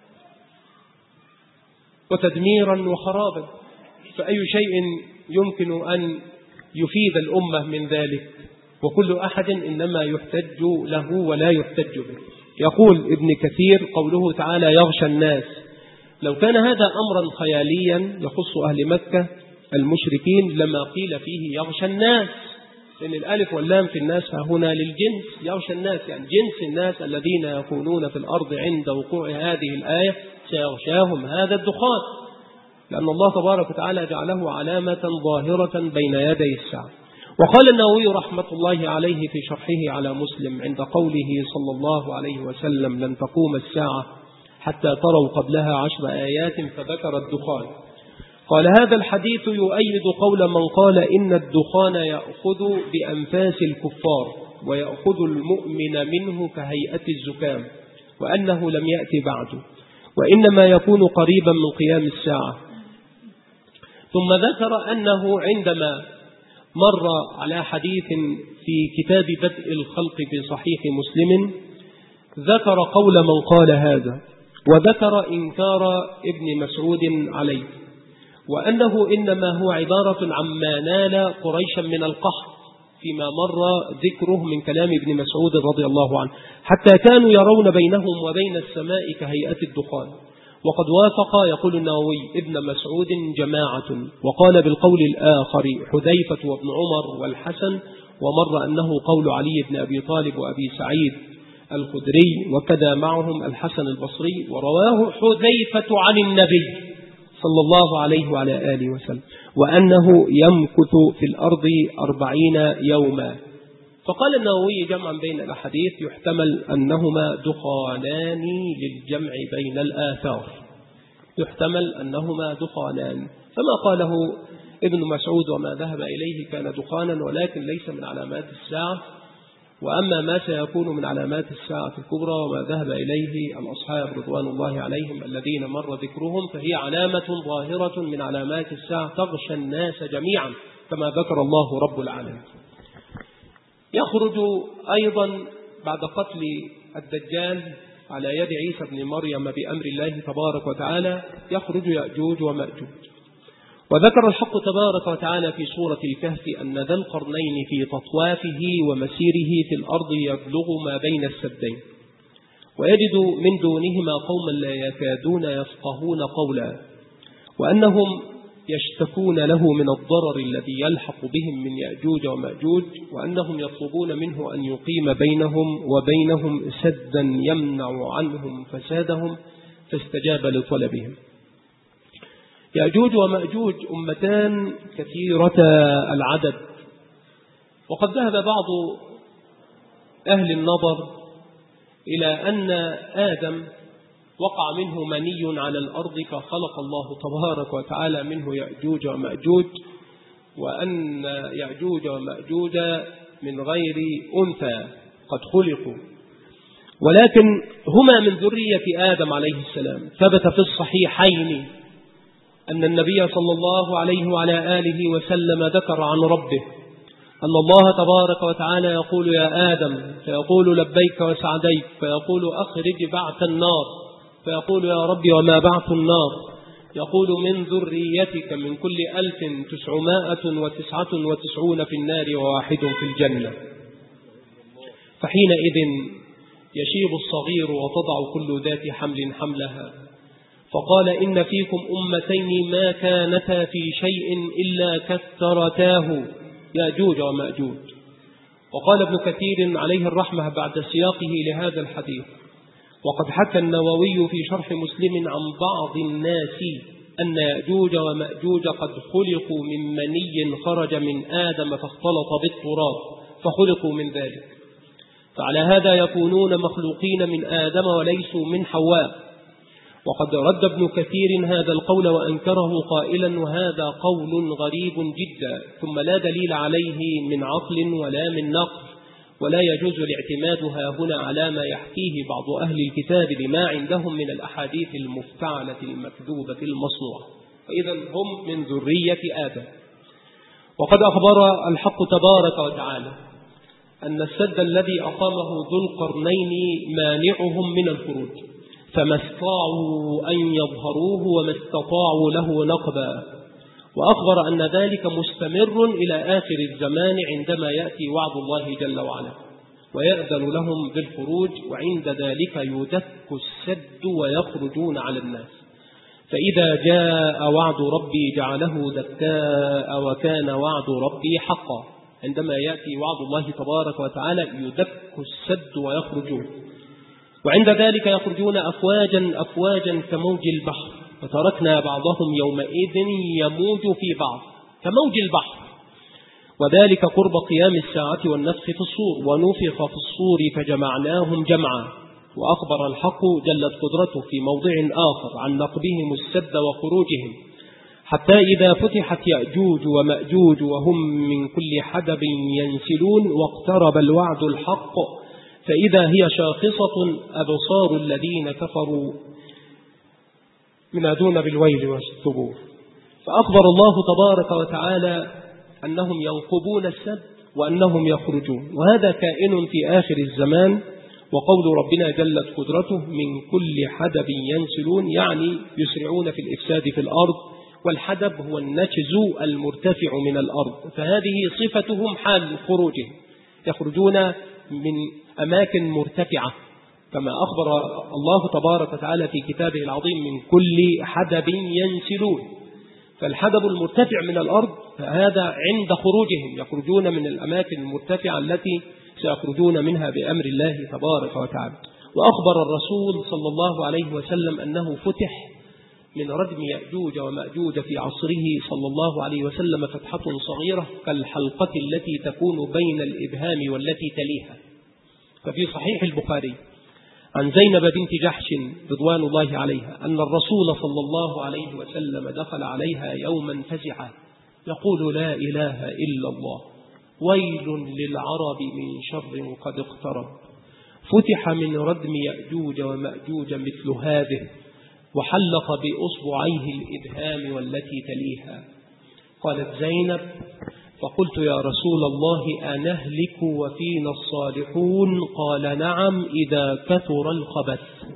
وتدميرا وخرابا، فأي شيء يمكن أن يفيد الأمة من ذلك؟ وكل أحد إنما يحتج له ولا يحتج به. يقول ابن كثير قوله تعالى يغشى الناس، لو كان هذا أمرا خياليا يخص أهل مكة المشركين لما قيل فيه يغشى الناس، لأن الألف واللام في الناس هنا للجنس. يغشى الناس يعني جنس الناس الذين يكونون في الأرض عند وقوع هذه الآية سيغشاهم هذا الدخان، لأن الله تبارك وتعالى جعله علامة ظاهرة بين يدي الساعة. وقال النووي رحمة الله عليه في شرحه على مسلم عند قوله صلى الله عليه وسلم لن تقوم الساعة حتى تروا قبلها 10 آيات، فذكر الدخان. قال هذا الحديث يؤيد قول من قال إن الدخان يأخذ بأنفاس الكفار ويأخذ المؤمن منه كهيئة الزكام، وأنه لم يأتي بعده وإنما يكون قريبا من قيام الساعة. ثم ذكر أنه عندما مر على حديث في كتاب بدء الخلق في صحيح مسلم ذكر قول من قال هذا، وذكر إنكار ابن مسعود عليه، وأنه إنما هو عبارة عما نال قريشا من القحط فيما مر ذكره من كلام ابن مسعود رضي الله عنه، حتى كانوا يرون بينهم وبين السماء كهيئة الدخان. وقد وافق يقول النووي ابن مسعود جماعة، وقال بالقول الآخر حذيفة وابن عمر والحسن، ومر أنه قول علي بن أبي طالب وأبي سعيد الخدري، وكذا معهم الحسن البصري، ورواه حذيفة عن النبي صلى الله عليه وعلى آله وسلم وأنه يمكث في الأرض 40 يوما. فقال النووي جمعا بين الأحاديث يحتمل أنهما دخانان للجمع بين الآثار، يحتمل أنهما دخانان، فما قاله ابن مسعود وما ذهب إليه كان دخانا ولكن ليس من علامات الساعة. وأما ما سيكون من علامات الساعة الكبرى وما ذهب إليه الأصحاب رضوان الله عليهم الذين مر ذكرهم فهي علامة ظاهرة من علامات الساعة تغشى الناس جميعا كما ذكر الله رب العالمين. يخرج أيضا بعد قتل الدجال على يد عيسى بن مريم بأمر الله تبارك وتعالى يخرج يأجوج ومأجوج. وذكر الحق تبارك وتعالى في سورة الكهف أن ذا القرنين في تطوافه ومسيره في الأرض يبلغ ما بين السدين ويجد من دونهما قوما لا يكادون يفقهون قولا وأنهم يشتكون له من الضرر الذي يلحق بهم من يأجوج ومأجوج وأنهم يطلبون منه أن يقيم بينهم وبينهم سدا يمنع عنهم فسادهم فاستجاب لطلبهم. يأجوج ومأجوج أمتان كثيرة العدد، وقد ذهب بعض أهل النظر إلى أن آدم وقع منه مني على الأرض فخلق الله تبارك وتعالى منه يأجوج ومأجوج، وأن يأجوج ومأجوج من غير أنثى قد خلقوا، ولكن هما من ذرية آدم عليه السلام. ثبت في الصحيحين أن النبي صلى الله عليه وعلى آله وسلم ذكر عن ربه أن الله تبارك وتعالى يقول يا آدم فيقول لبيك وسعديك فيقول أخرج بعث النار فيقول يا ربي وما بعث النار يقول من ذريتك من كل 1999 في النار وواحد في الجنة. فحينئذ يشيب الصغير وتضع كل ذات حمل حملها. فقال إن فيكم أمتين ما كانتا في شيء إلا كثرتاه يأجوج ومأجوج. وقال ابن كثير عليه الرحمة بعد سياقه لهذا الحديث وقد حكى النووي في شرح مسلم عن بعض الناس أن يأجوج ومأجوج قد خلقوا من مني خرج من آدم فاختلط بالتراب فخلقوا من ذلك، فعلى هذا يكونون مخلوقين من آدم وليسوا من حواء. وقد رد ابن كثير هذا القول وأنكره قائلا وهذا قول غريب جدا ثم لا دليل عليه من عقل ولا من نقل ولا يجوز الاعتماد هنا على ما يحكيه بعض أهل الكتاب لما عندهم من الأحاديث المفتعلة المكذوبة المصنوعة، فإذا هم من ذرية آدم. وقد أخبر الحق تبارك وتعالى أن السد الذي أقامه ذو القرنين مانعهم من الخروج فما استطاعوا أن يظهروه وما استطاعوا له نقبا. وأخبر أن ذلك مستمر إلى آخر الزمان عندما يأتي وعد الله جل وعلا ويأذن لهم بالخروج، وعند ذلك يدك السد ويخرجون على الناس. فإذا جاء وعد ربي جعله دكاء وكان وعد ربي حقا. عندما يأتي وعد الله تبارك وتعالى يدك السد ويخرجون، وعند ذلك يخرجون أفواجا أفواجا كموج البحر وتركنا بعضهم يومئذ يموج في بعض كموج البحر، وذلك قرب قيام الساعة والنفخ في الصور ونفخ في الصور فجمعناهم جمعا. وأخبر الحق جلت قدرته في موضع آخر عن نقبهم السد وخروجهم حتى إذا فتحت يأجوج ومأجوج وهم من كل حدب ينسلون واقترب الوعد الحق فإذا هي شاخصة أبصار الذين كفروا ينادون بالويل والثبور. فأخبر الله تبارك وتعالى أنهم ينقبون السد وأنهم يخرجون، وهذا كائن في آخر الزمان. وقول ربنا جلت قدرته من كل حدب ينسلون يعني يسرعون في الإفساد في الأرض، والحدب هو النشز المرتفع من الأرض، فهذه صفتهم حال خروجهم، يخرجون من أماكن مرتفعة كما أخبر الله تبارك وتعالى في كتابه العظيم من كل حدب ينسلون. فالحدب المرتفع من الأرض فهذا عند خروجهم يخرجون من الأماكن المرتفعة التي سيخرجون منها بأمر الله تبارك وتعالى. وأخبر الرسول صلى الله عليه وسلم أنه فتح من ردم يأجوج ومأجوج في عصره صلى الله عليه وسلم فتحة صغيرة كالحلقة التي تكون بين الإبهام والتي تليها. ففي صحيح البخاري عن زينب بنت جحش رضوان الله عليها أن الرسول صلى الله عليه وسلم دخل عليها يوما فزعا يقول: لا إله إلا الله، ويل للعرب من شر قد اقترب. فتح من ردم يأجوج ومأجوج مثل هذه، وحلق بأصبعيه الإبهام والتي تليها. قالت زينب: فقلت: يا رسول الله أنهلك وفينا الصالحون؟ قال: نعم إذا كثر الخبث.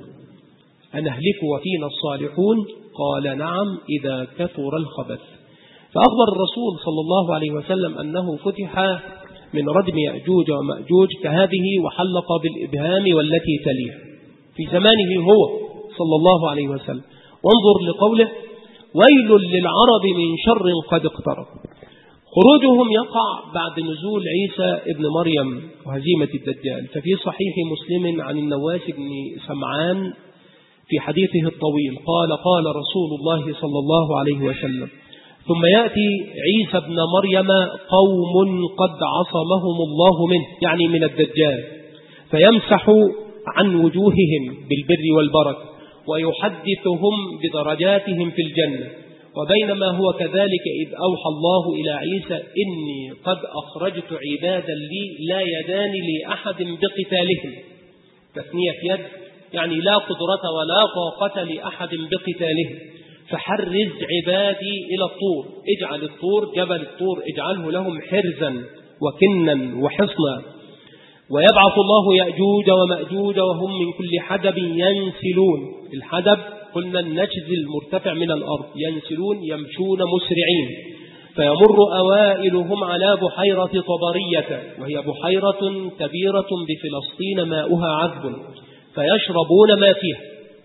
أنهلك وفينا الصالحون؟ قال: نعم إذا كثر الخبث. فأخبر الرسول صلى الله عليه وسلم أنه فتح من ردم يأجوج ومأجوج كهذه، وحلق بالإبهام والتي تليها في زمانه هو صلى الله عليه وسلم. وانظر لقوله: ويل للعرب من شر قد اقترب. خروجهم يقع بعد نزول عيسى ابن مريم وهزيمة الدجال. ففي صحيح مسلم عن النواس بن سمعان في حديثه الطويل قال: قال رسول الله صلى الله عليه وسلم: ثم يأتي عيسى ابن مريم قوم قد عصمهم الله منه، يعني من الدجال، فيمسح عن وجوههم بالبر والبركة ويحدثهم بدرجاتهم في الجنة. وبينما هو كذلك إذ أوحى الله إلى عيسى: إني قد أخرجت عبادا لي لا يدان لأحد بقتالهم. تثنية يد، يعني لا قدرة ولا طاقة لأحد بقتالهم. فحرز عبادي إلى الطور، اجعل الطور، جبل الطور، اجعله لهم حرزا وكنا وحصنا. ويبعث الله يأجوج ومأجوج وهم من كل حدب ينسلون. الحدب قلنا النجز المرتفع من الأرض، ينسلون يمشون مسرعين. فيمر أوائلهم على بحيرة طبرية، وهي بحيرة كبيرة بفلسطين ماؤها عذب، فيشربون ما فيها.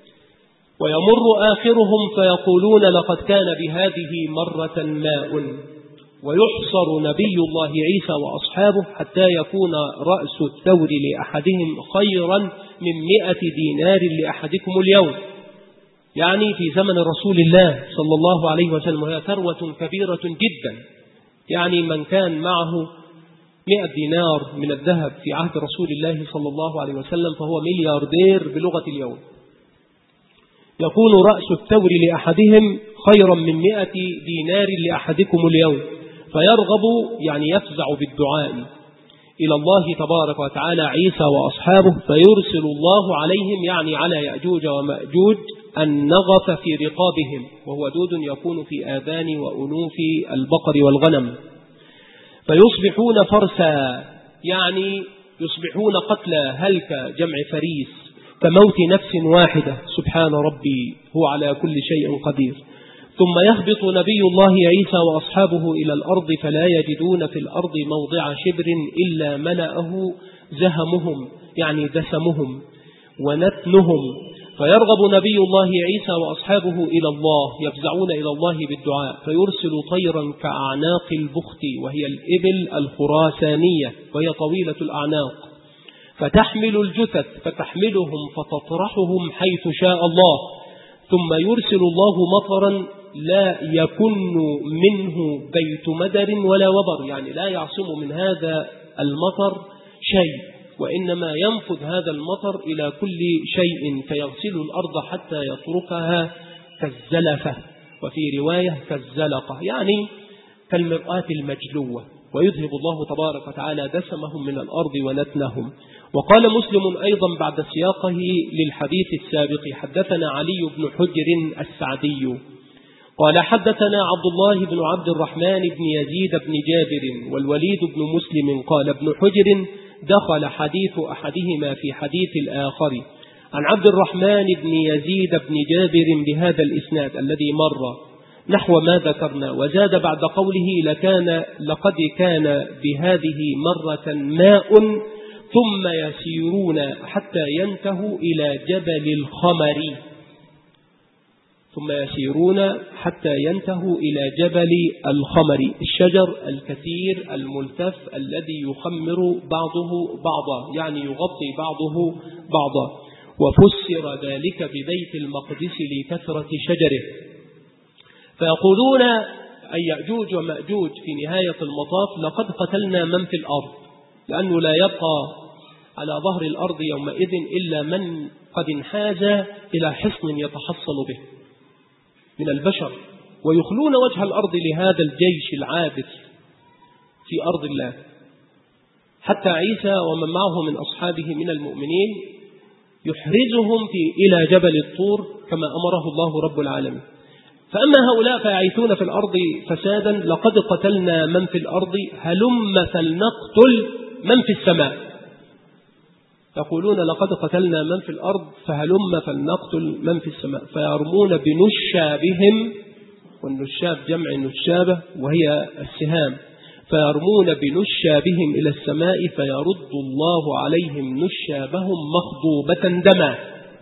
ويمر آخرهم فيقولون: لقد كان بهذه مرة ماء. ويحصر نبي الله عيسى وأصحابه حتى يكون رأس الثور لأحدهم خيرا من 100 دينار لأحدكم اليوم، يعني في زمن رسول الله صلى الله عليه وسلم، وهي ثروة كبيرة جدا. يعني من كان معه 100 دينار من الذهب في عهد رسول الله صلى الله عليه وسلم فهو ملياردير بلغة اليوم. يكون رأس الثور لأحدهم خيرا من 100 دينار لأحدكم اليوم، فيرغب، يعني يفزع بالدعاء إلى الله تبارك وتعالى عيسى وأصحابه، فيرسل الله عليهم، يعني على يأجوج ومأجوج، النغف في رقابهم، وهو دود يكون في آذان وأنوف البقر والغنم. فيصبحون فرسا، يعني يصبحون قتلى هلك، جمع فريس، كموت نفس واحدة. سبحان ربي، هو على كل شيء قدير. ثم يهبط نبي الله عيسى وأصحابه إلى الأرض، فلا يجدون في الأرض موضع شبر إلا ملأه زهمهم، يعني دسمهم ونتنهم. فيرغب نبي الله عيسى وأصحابه إلى الله، يفزعون إلى الله بالدعاء، فيرسل طيرا كأعناق البخت، وهي الإبل الخراسانية، وهي طويلة الأعناق، فتحمل الجثث، فتحملهم فتطرحهم حيث شاء الله. ثم يرسل الله مطرا لا يكن منه بيت مدر ولا وبر، يعني لا يعصم من هذا المطر شيء، وإنما ينفذ هذا المطر إلى كل شيء، فيغسل الأرض حتى يتركها كالزلفة، وفي رواية كالزلقة، يعني كالمرآة المجلوة. ويذهب الله تبارك وتعالى دسمهم من الأرض ونتنهم. وقال مسلم أيضا بعد سياقه للحديث السابق: حدثنا علي بن حجر السعدي قال: حدثنا عبد الله بن عبد الرحمن بن يزيد بن جابر والوليد بن مسلم قال ابن حجر: دخل حديث أحدهما في حديث الآخر عن عبد الرحمن بن يزيد بن جابر بهذا الإسناد الذي مر نحو ما ذكرنا، وزاد بعد قوله: لقد كان بهذه مرة ماء ثم يسيرون حتى ينتهوا إلى جبل الخمر. ثم يسيرون حتى ينتهوا إلى جبل الخمر، الشجر الكثير الملتف الذي يخمر بعضه بعضا، يعني يغطي بعضه بعضا. وفسر ذلك ببيت المقدس لكثرة شجره. فيقولون أي يأجوج ومأجوج في نهاية المطاف: لقد قتلنا من في الأرض، لأنه لا يبقى على ظهر الأرض يومئذ إلا من قد انحاز إلى حصن يتحصن به من البشر، ويخلون وجه الأرض لهذا الجيش العابث في أرض الله، حتى عيسى ومن معه من أصحابه من المؤمنين يحرزهم إلى جبل الطور كما أمره الله رب العالمين. فأما هؤلاء فيعيثون في الأرض فسادا: لقد قتلنا من في الأرض هلم فلنقتل من في السماء. يقولون: لقد قتلنا من في الأرض فهلم فلنقتل من في السماء. فيرمون بنشابهم، والنشاب جمع نشابة وهي السهام، فيرمون بنشابهم إلى السماء فيرد الله عليهم نشابهم مخضوبة دما.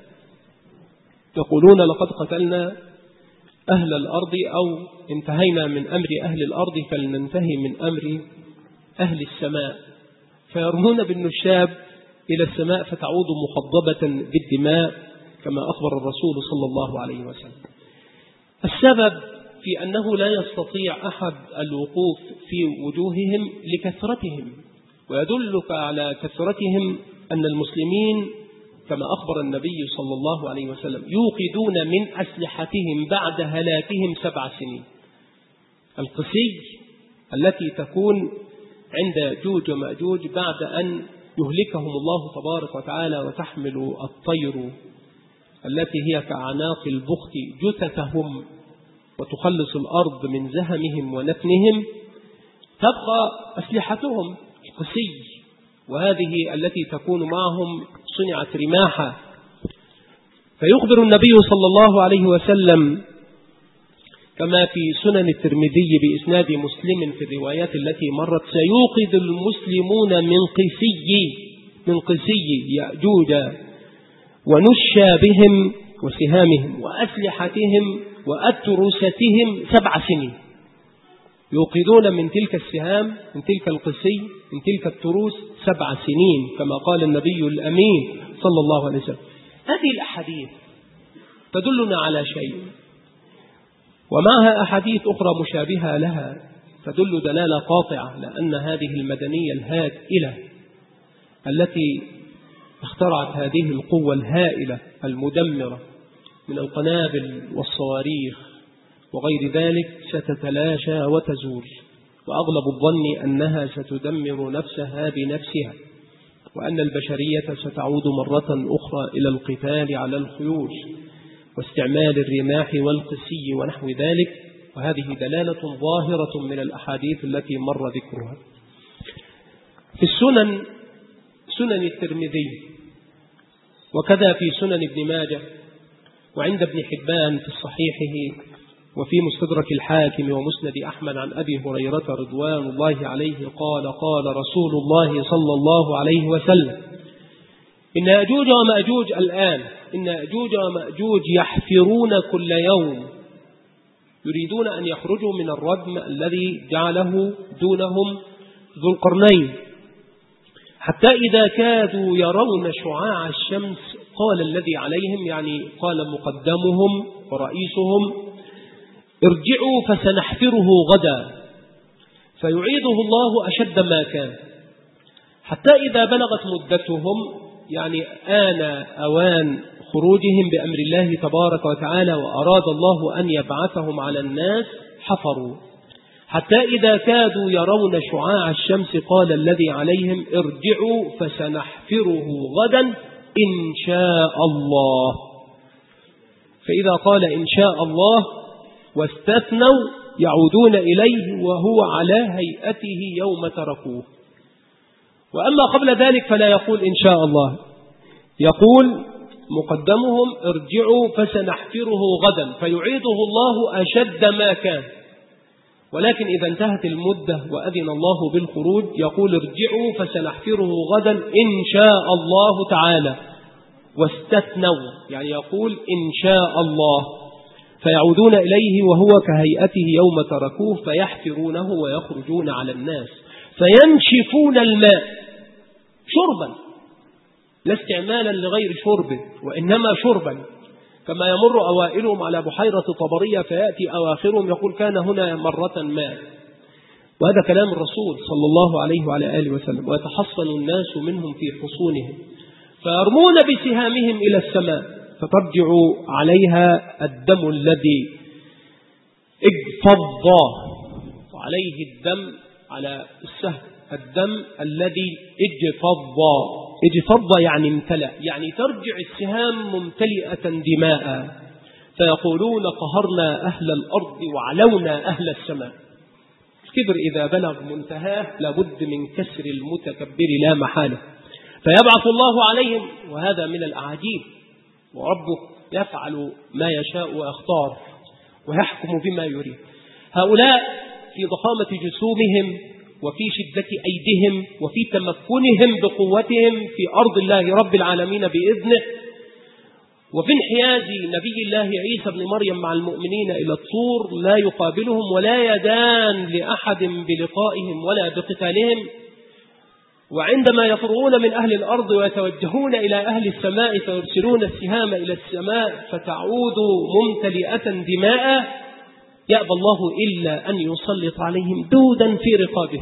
يقولون: لقد قتلنا أهل الأرض، أو انتهينا من أمر أهل الأرض فلننتهي من أمر أهل السماء. فيرمون بالنشاب إلى السماء فتعود مخضبة بالدماء كما أخبر الرسول صلى الله عليه وسلم. السبب في أنه لا يستطيع أحد الوقوف في وجوههم لكثرتهم، ويدلك على كثرتهم أن المسلمين كما أخبر النبي صلى الله عليه وسلم يوقدون من أسلحتهم بعد هلاكهم 7 سنين. القسي التي تكون عند جوج ومأجوج بعد أن يهلكهم الله تبارك وتعالى وتحمل الطير التي هي كأعناق البخت جثثهم وتخلص الأرض من زهمهم ونتنهم، تبقى أسلحتهم القسي، وهذه التي تكون معهم صنعت رماحا. فيخبر النبي صلى الله عليه وسلم كما في سنن الترمذي بإسناد مسلم في الروايات التي مرت: سيوقد المسلمون من قسي يأجوج ونشابهم وسهامهم وأسلحتهم وأترستهم 7 سنين. يوقدون من تلك السهام، من تلك القسي، من تلك التروس 7 سنين كما قال النبي الأمين صلى الله عليه وسلم. هذه الأحاديث تدلنا على شيء، ومعها أحاديث أخرى مشابهة لها تدل دلالة قاطعة لأن هذه المدنية الهائلة التي اخترعت هذه القوة الهائلة المدمرة من القنابل والصواريخ وغير ذلك ستتلاشى وتزول، وأغلب الظن أنها ستدمر نفسها بنفسها، وأن البشرية ستعود مرة أخرى إلى القتال على الخيول واستعمال الرماح والقسي ونحو ذلك. وهذه دلالة ظاهرة من الأحاديث التي مر ذكرها. في السنن، سنن الترمذي وكذا في سنن ابن ماجه وعند ابن حبان في صحيحه وفي مستدرك الحاكم ومسند أحمد عن أبي هريرة رضوان الله عليه قال: قال رسول الله صلى الله عليه وسلم: إن يأجوج ومأجوج الآن، إن يأجوج ومأجوج يحفرون كل يوم، يريدون أن يخرجوا من الردم الذي جعله دونهم ذو القرنين، حتى إذا كادوا يرون شعاع الشمس قال الذي عليهم، يعني قال مقدمهم ورئيسهم: ارجعوا فسنحفره غدا، فيعيده الله أشد ما كان، حتى إذا بلغت مدتهم، يعني آن أوان خروجهم بأمر الله تبارك وتعالى وأراد الله أن يبعثهم على الناس، حفروا حتى إذا كادوا يرون شعاع الشمس قال الذي عليهم: ارجعوا فسنحفره غدا إن شاء الله. فإذا قال إن شاء الله واستثنوا يعودون إليه وهو على هيئته يوم تركوه. وأما قبل ذلك فلا يقول إن شاء الله، يقول مقدمهم: ارجعوا فسنحفره غدا، فيعيده الله أشد ما كان. ولكن إذا انتهت المدة وأذن الله بالخروج يقول: ارجعوا فسنحفره غدا إن شاء الله تعالى، واستثنوا، يعني يقول إن شاء الله. فيعودون إليه وهو كهيئته يوم تركوه فيحفرونه ويخرجون على الناس فينشفون الماء شربا، لا استعمالا لغير شرب وإنما شربا، كما يمر أوائلهم على بحيرة طبرية فيأتي أواخرهم يقول كان هنا مرة ماء. وهذا كلام الرسول صلى الله عليه وعلى آله وسلم. ويتحصن الناس منهم في حصونهم فيرمون بسهامهم إلى السماء فترجع عليها الدم الذي اجفض عليه الدم على السهم، الدم الذي اجفض يعني امتلأ، يعني ترجع السهام ممتلئة دماء. فيقولون قهرنا أهل الأرض وعلونا أهل السماء. الكبر إذا بلغ منتهاه لابد من كسر المتكبر لا محالة. فيبعث الله عليهم، وهذا من الأعاجيب، وربك يفعل ما يشاء ويختار ويحكم بما يريد. هؤلاء في ضخامة جسومهم وفي شدة أيديهم وفي تمكنهم بقوتهم في أرض الله رب العالمين بإذنه، وفي انحياز نبي الله عيسى بن مريم مع المؤمنين إلى الطور لا يقابلهم ولا يدان لأحد بلقائهم ولا بقتالهم. وعندما يفرغون من أهل الأرض ويتوجهون إلى أهل السماء فيرسلون السهام إلى السماء فتعود ممتلئة دماء، يأبى الله إلا أن يسلط عليهم دودا في رقابهم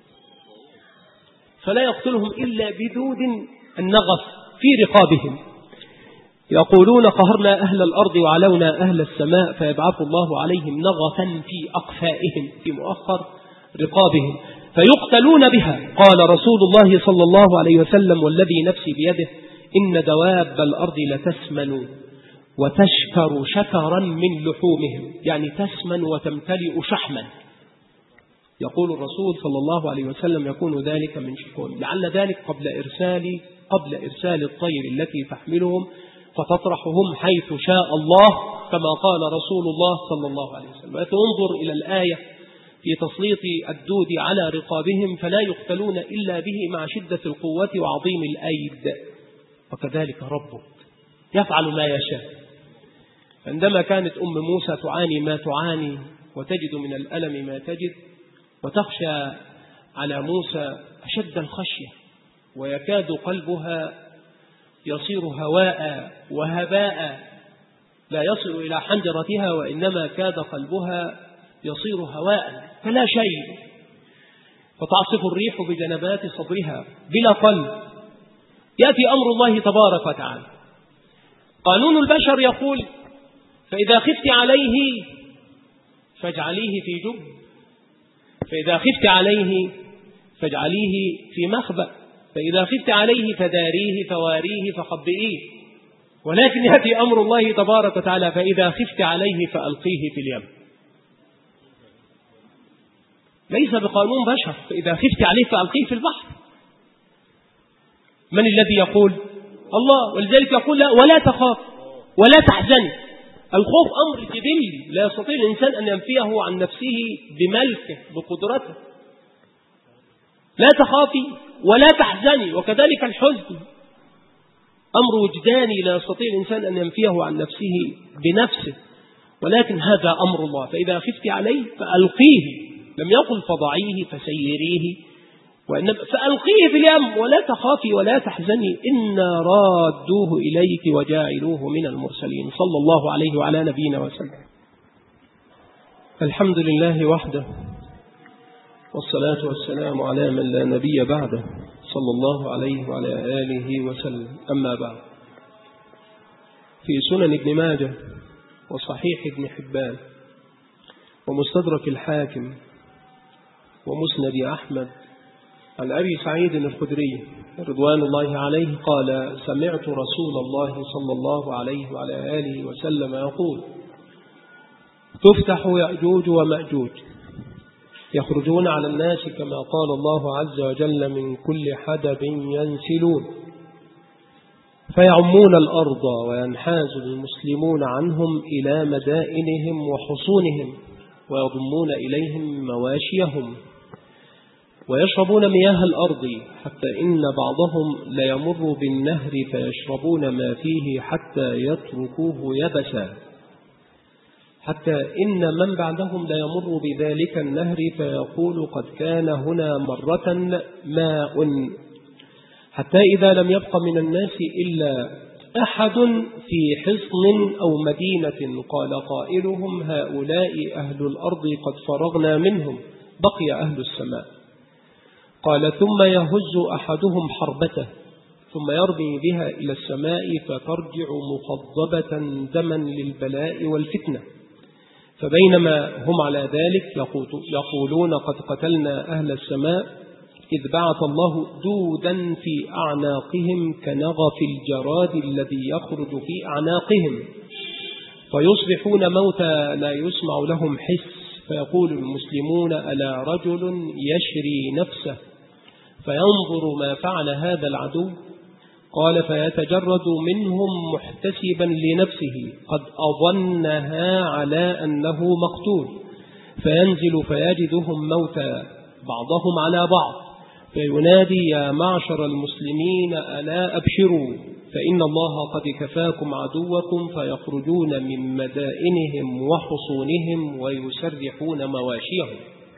فلا يقتلهم إلا بدود النغف في رقابهم. يقولون قهرنا أهل الأرض وعلونا أهل السماء فيبعث الله عليهم نغفا في أقفائهم في مؤخر رقابهم فيقتلون بها. قال رسول الله صلى الله عليه وسلم والذي نفسي بيده إن دواب الأرض لتسمن وتشكر شكرا من لحومهم، يعني تسمن وتمتلئ شحما. يقول الرسول صلى الله عليه وسلم يكون ذلك من شكوهم، لعل ذلك قبل إرسال الطير التي تحملهم فتطرحهم حيث شاء الله كما قال رسول الله صلى الله عليه وسلم. وتنظر إلى الآية في تسليط الدود على رقابهم فلا يقتلون إلا به مع شدة القوة وعظيم الأيد. وكذلك ربك يفعل ما يشاء. عندما كانت أم موسى تعاني ما تعاني وتجد من الألم ما تجد وتخشى على موسى أشد الخشية ويكاد قلبها يصير هواء وهباء لا يصل إلى حنجرتها وإنما كاد قلبها يصير هواء فلا شيء، فتعصف الريح بجنبات صدرها بلا قلب. يأتي أمر الله تبارك وتعالى. قانون البشر يقول فإذا خفت عليه فاجعليه في جب، فإذا خفت عليه فاجعليه في مخبأ، فإذا خفت عليه فداريه فواريه فخبئيه. ولكن يأتي أمر الله تبارك وتعالى فإذا خفت عليه فألقيه في اليم. ليس بقانون بشر فإذا خفت عليه فألقيه في البحر. من الذي يقول؟ الله. ولذلك يقول لا ولا تخاف ولا تحزن. الخوف أمر جبلي لا يستطيع الإنسان أن ينفيه عن نفسه بملكه بقدرته. لا تخافي ولا تحزني. وكذلك الحزن أمر وجداني لا يستطيع الإنسان أن ينفيه عن نفسه بنفسه، ولكن هذا أمر الله. فإذا خفت عليه فألقيه، لم يقل فضعيه فسيريه، وإنما فألقيه في اليم ولا تخافي ولا تحزني إنا رادوه إليك وجاعلوه من المرسلين. صلى الله عليه وعلى نبينا وسلم. الحمد لله وحده والصلاة والسلام على من لا نبي بعده صلى الله عليه وعلى آله وسلم. أما بعد، في سنن ابن ماجه وصحيح ابن حبان ومستدرك الحاكم ومسند أحمد عن أبي سعيد الخدري رضوان الله عليه قال سمعت رسول الله صلى الله عليه وعلى آله وسلم يقول تفتح يأجوج ومأجوج يخرجون على الناس كما قال الله عز وجل من كل حدب ينسلون فيعمون الأرض وينحاز المسلمون عنهم إلى مدائنهم وحصونهم ويضمون إليهم مواشيهم ويشربون مياه الأرض حتى إن بعضهم ليمر بالنهر فيشربون ما فيه حتى يتركوه يبسا حتى إن من بعدهم لا يمر بذلك النهر فيقول قد كان هنا مرة ماء، حتى إذا لم يبق من الناس إلا أحد في حصن أو مدينة قال قائلهم هؤلاء أهل الأرض قد فرغنا منهم، بقي أهل السماء. قال ثم يهز أحدهم حربته ثم يرمي بها إلى السماء فترجع مخضبة دما للبلاء والفتنة. فبينما هم على ذلك يقولون قد قتلنا أهل السماء إذ بعث الله دودا في أعناقهم كنغف الجراد الذي يخرج في أعناقهم، فيصبحون موتى لا يسمع لهم حس. فيقول المسلمون ألا رجل يشري نفسه فينظر ما فعل هذا العدو؟ قال فيتجرد منهم محتسبا لنفسه قد أظنها على أنه مقتول، فينزل فيجدهم موتى بعضهم على بعض، فينادي يا معشر المسلمين ألا أبشروا فإن الله قد كفاكم عدوكم، فيخرجون من مدائنهم وحصونهم ويسرحون مواشيهم،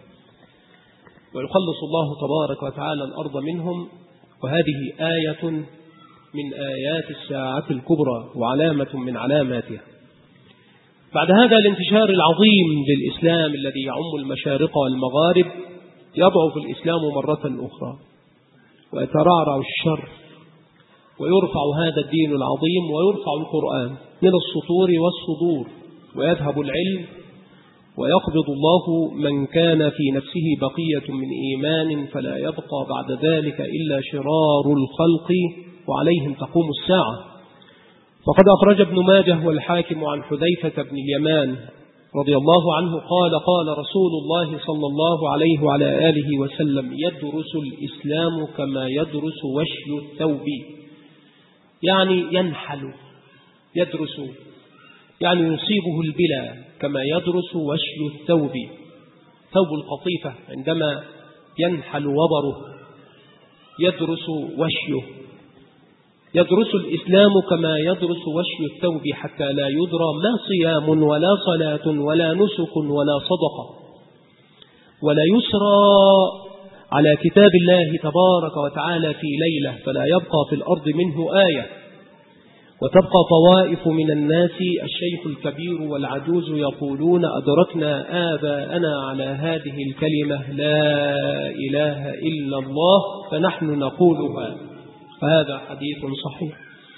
ويخلص الله تبارك وتعالى الأرض منهم. وهذه آية من آيات الساعة الكبرى وعلامة من علاماتها. بعد هذا الانتشار العظيم للإسلام الذي يعم المشارق والمغارب، يضعف الإسلام مرة أخرى ويترعرع الشر، ويرفع هذا الدين العظيم ويرفع القرآن من السطور والصدور، ويذهب العلم، ويقبض الله من كان في نفسه بقية من إيمان، فلا يبقى بعد ذلك إلا شرار الخلق، وعليهم تقوم الساعة. فقد أخرج ابن ماجه والحاكم عن حذيفة بن اليمان رضي الله عنه قال قال رسول الله صلى الله عليه وعلى آله وسلم يدرس الإسلام كما يدرس وشي الثوب، يعني ينحل، يدرس يعني يصيبه البلا كما يدرس وشي الثوب، ثوب القطيفة عندما ينحل وبره يدرس وشيه. يدرس الإسلام كما يدرس وشي الثوب حتى لا يدرى ما صيام ولا صلاة ولا نسك ولا صدقة ولا يسرى على كتاب الله تبارك وتعالى في ليلة، فلا يبقى في الأرض منه آية، وتبقى طوائف من الناس الشيخ الكبير والعجوز يقولون أدركنا آباءنا على هذه الكلمة لا إله إلا الله فنحن نقولها. فهذا حديث صحيح.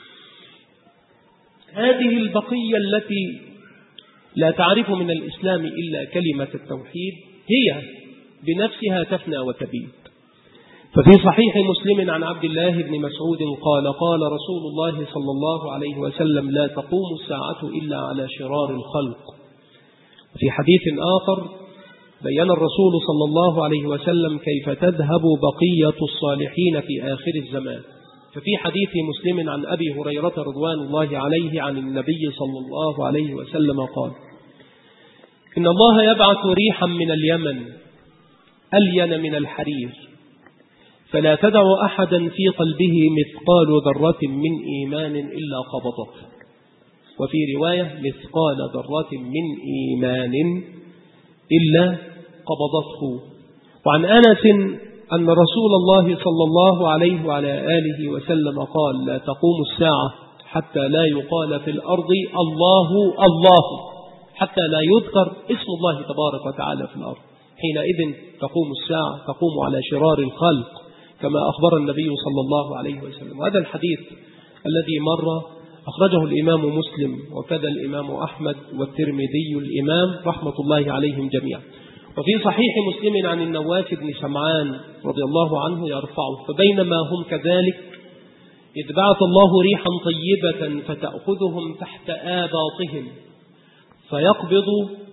هذه البقية التي لا تعرف من الإسلام إلا كلمة التوحيد هي بنفسها تفنى وتبيد. ففي صحيح مسلم عن عبد الله بن مسعود قال قال رسول الله صلى الله عليه وسلم لا تقوم الساعة إلا على شرار الخلق. في حديث آخر بيّن الرسول صلى الله عليه وسلم كيف تذهب بقية الصالحين في آخر الزمان. ففي حديث مسلم عن أبي هريرة رضوان الله عليه عن النبي صلى الله عليه وسلم قال إن الله يبعث ريحا من اليمن ألين من الحرير، فلا تدع أحدا في قلبه مثقال ذرة من إيمان إلا قبضته، وفي رواية مثقال ذرة من إيمان إلا قبضته. وعن أنس أن رسول الله صلى الله عليه وعلى آله وسلم قال لا تقوم الساعة حتى لا يقال في الأرض الله الله، حتى لا يذكر اسم الله تبارك وتعالى في الأرض. حينئذ تقوم الساعة، تقوم على شرار الخلق كما أخبر النبي صلى الله عليه وسلم. وهذا الحديث الذي مر أخرجه الإمام مسلم وكذا الإمام أحمد والترمذي الإمام رحمة الله عليهم جميعا. وفي صحيح مسلم عن النواس بن سمعان رضي الله عنه يرفعه فبينما هم كذلك إذ بعث الله ريحا طيبة فتأخذهم تحت آباطهم، فيقبض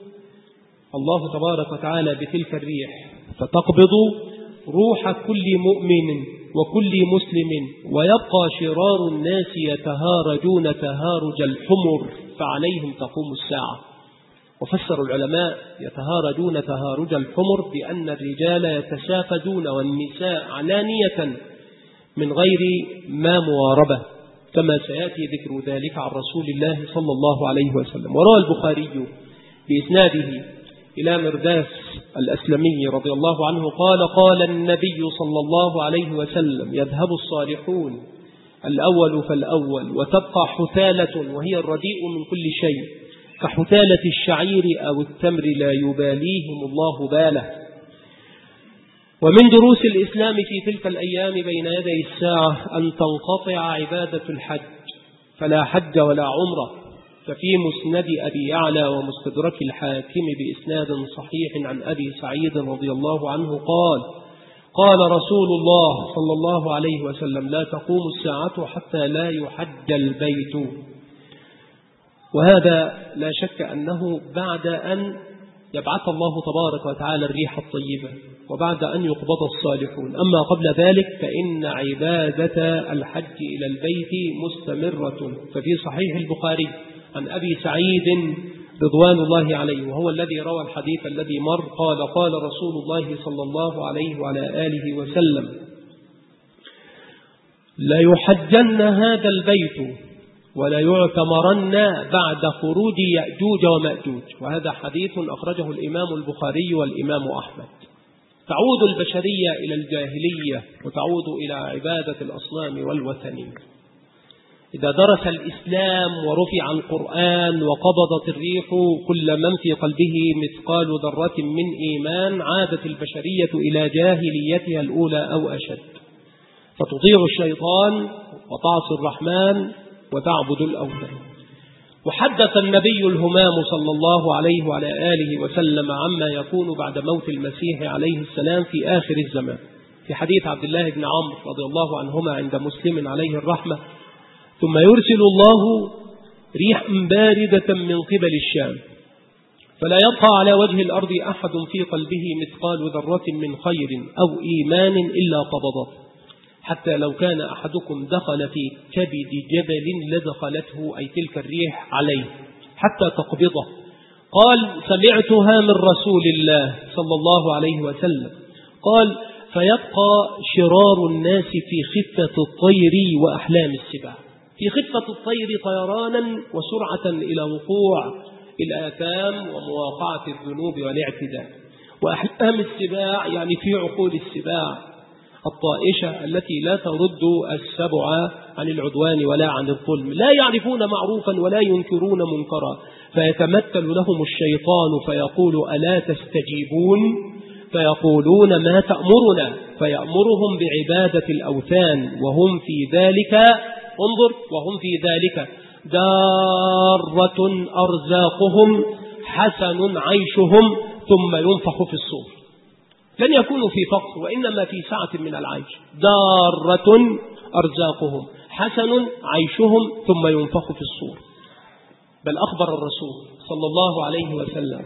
الله تبارك وتعالى بتلك الريح فتقبض روح كل مؤمن وكل مسلم، ويبقى شرار الناس يتهارجون تهارج الحمر فعليهم تقوم الساعة. وفسر العلماء يتهارجون تهارج الحمر بأن الرجال يتسافدون والنساء علانية من غير ما مواربة، كما سيأتي ذكر ذلك عن رسول الله صلى الله عليه وسلم. وروى البخاري بإسناده إلى مرداس الأسلمي رضي الله عنه قال: قال النبي صلى الله عليه وسلم: يذهب الصالحون الأول فالأول، وتبقى حثالة وهي الرديء من كل شيء، كحثالة الشعير أو التمر لا يباليهم الله باله. ومن دروس الإسلام في تلك الأيام بين يدي الساعة أن تنقطع عبادة الحج، فلا حج ولا عمرة. ففي مسند أبي يعلى ومستدرك الحاكم بإسناد صحيح عن أبي سعيد رضي الله عنه قال: قال رسول الله صلى الله عليه وسلم: لا تقوم الساعة حتى لا يحج البيت. وهذا لا شك أنه بعد أن يبعث الله تبارك وتعالى الريح الطيبة، وبعد أن يقبض الصالحون. أما قبل ذلك فإن عبادة الحج إلى البيت مستمرة. ففي صحيح البخاري عن أبي سعيد رضوان الله عليه، وهو الذي روى الحديث الذي مر، قال: قال رسول الله صلى الله عليه وعلى آله وسلم: لا يحجن هذا البيت ولا يعتمرن بعد خروج يأجوج ومأجوج. وهذا حديث أخرجه الإمام البخاري والإمام أحمد. تعود البشرية إلى الجاهلية وتعود إلى عبادة الأصنام والوثنين. إذا درس الإسلام ورفع القرآن وقبضت الريح كل من في قلبه مثقال ذرة من إيمان، عادت البشرية إلى جاهليتها الأولى أو أشد، فتطيع الشيطان وتعصي الرحمن وتعبد الأوثان. وحدث النبي الهمام صلى الله عليه وعلى آله وسلم عما يكون بعد موت المسيح عليه السلام في آخر الزمان، في حديث عبد الله بن عمرو رضي الله عنهما عند مسلم عليه الرحمة: ثم يرسل الله ريحا باردة من قبل الشام، فلا يبقى على وجه الأرض أحد في قلبه مثقال ذرة من خير أو إيمان إلا قبضته، حتى لو كان أحدكم دخل في كبد جبل لدخلته أي تلك الريح عليه حتى تقبضه. قال: سمعتها من رسول الله صلى الله عليه وسلم. قال: فيبقى شرار الناس في خفة الطير وأحلام السباع. في خفة الطير طيرانا وسرعة إلى وقوع الآثام ومواقعة الذنوب والاعتداء، وأحلام السباع يعني في عقول السباع الطائشة التي لا ترد السبع عن العدوان ولا عن الظلم، لا يعرفون معروفا ولا ينكرون منكرا، فيتمثل لهم الشيطان فيقول: ألا تستجيبون؟ فيقولون: ما تأمرنا؟ فيأمرهم بعبادة الأوثان، وهم في ذلك، انظر، وهم في ذلك دارة أرزاقهم حسن عيشهم ثم ينفخ في الصور. لن يكونوا في فقر وإنما في سعة من العيش. دارة أرزاقهم حسن عيشهم ثم ينفخ في الصور. بل أخبر الرسول صلى الله عليه وسلم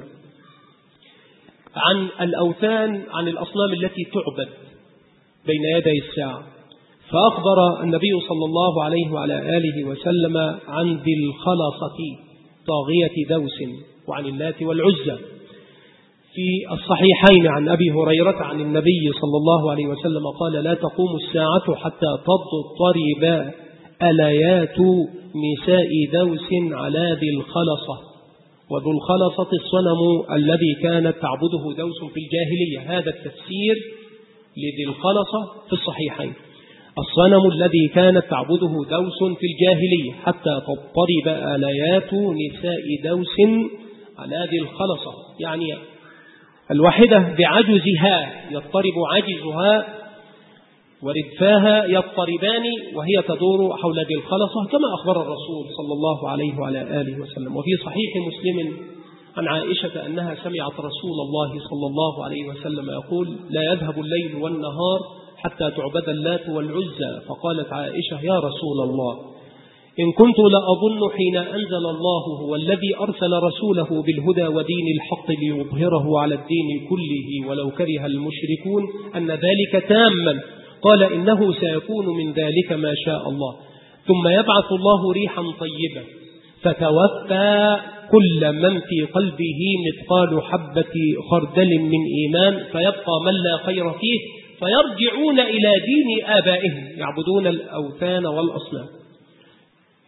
عن الأوثان، عن الأصنام التي تعبد بين يدي الساعة. فأخبر النبي صلى الله عليه وعلى آله وسلم عن ذي الخلصة طاغية دوس، وعن اللات والعزى. في الصحيحين عن أبي هريرة عن النبي صلى الله عليه وسلم قال: لا تقوم الساعة حتى تضطرب أليات نساء دوس على ذي الخلصة. وذو الخلصة الصنم الذي كانت تعبده دوس في الجاهلية. هذا التفسير لذي الخلصة في الصحيحين: الصنم الذي كانت تعبده دوس في الجاهلية حتى تضطرب آليات نساء دوس على ذي الخلصة، يعني الواحدة بعجزها يضطرب عجزها وردفاها يضطربان وهي تدور حول ذي الخلصة، كما أخبر الرسول صلى الله عليه وعلى آله وسلم. وفي صحيح مسلم عن عائشة أنها سمعت رسول الله صلى الله عليه وسلم يقول: لا يذهب الليل والنهار حتى تعبد اللات والعزى. فقالت عائشة: يا رسول الله، إن كنت لأظن حين أنزل الله هو الذي أرسل رسوله بالهدى ودين الحق ليظهره على الدين كله ولو كره المشركون أن ذلك تاما. قال: إنه سيكون من ذلك ما شاء الله، ثم يبعث الله ريحا طيبة فتوفى كل من في قلبه مثقال حبة خردل من إيمان، فيبقى من لا خير فيه، فيرجعون إلى دين آبائهم يعبدون الأوثان والأصنام.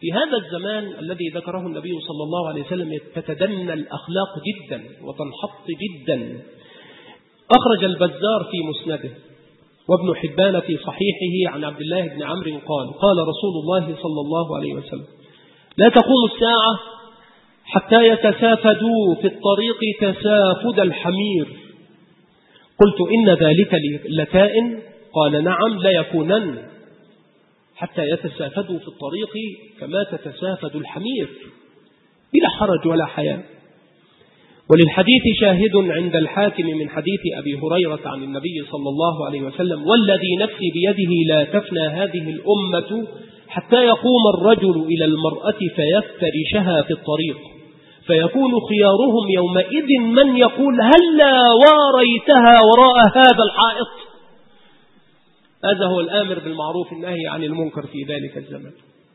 في هذا الزمان الذي ذكره النبي صلى الله عليه وسلم تتدنى الأخلاق جدا وتنحط جدا. أخرج البزار في مسنده وابن حبان في صحيحه عن عبد الله بن عمرو قال رسول الله صلى الله عليه وسلم: لا تقوم الساعة حتى يتسافدوا في الطريق تسافد الحمير. قلت: إن ذلك لكائن؟ قال: نعم، لا يكونن حتى يتسافدوا في الطريق كما تتسافد الحمير بلا حرج ولا حياء. وللحديث شاهد عند الحاكم من حديث أبي هريرة عن النبي صلى الله عليه وسلم: والذي نفسي بيده لا تفنى هذه الأمة حتى يقوم الرجل إلى المرأة فيفترشها في الطريق، فيكون خيارهم يومئذ من يقول: هلا واريتها وراء هذا الحائط. هذا هو الآمر بالمعروف النهي عن المنكر في ذلك الزمان.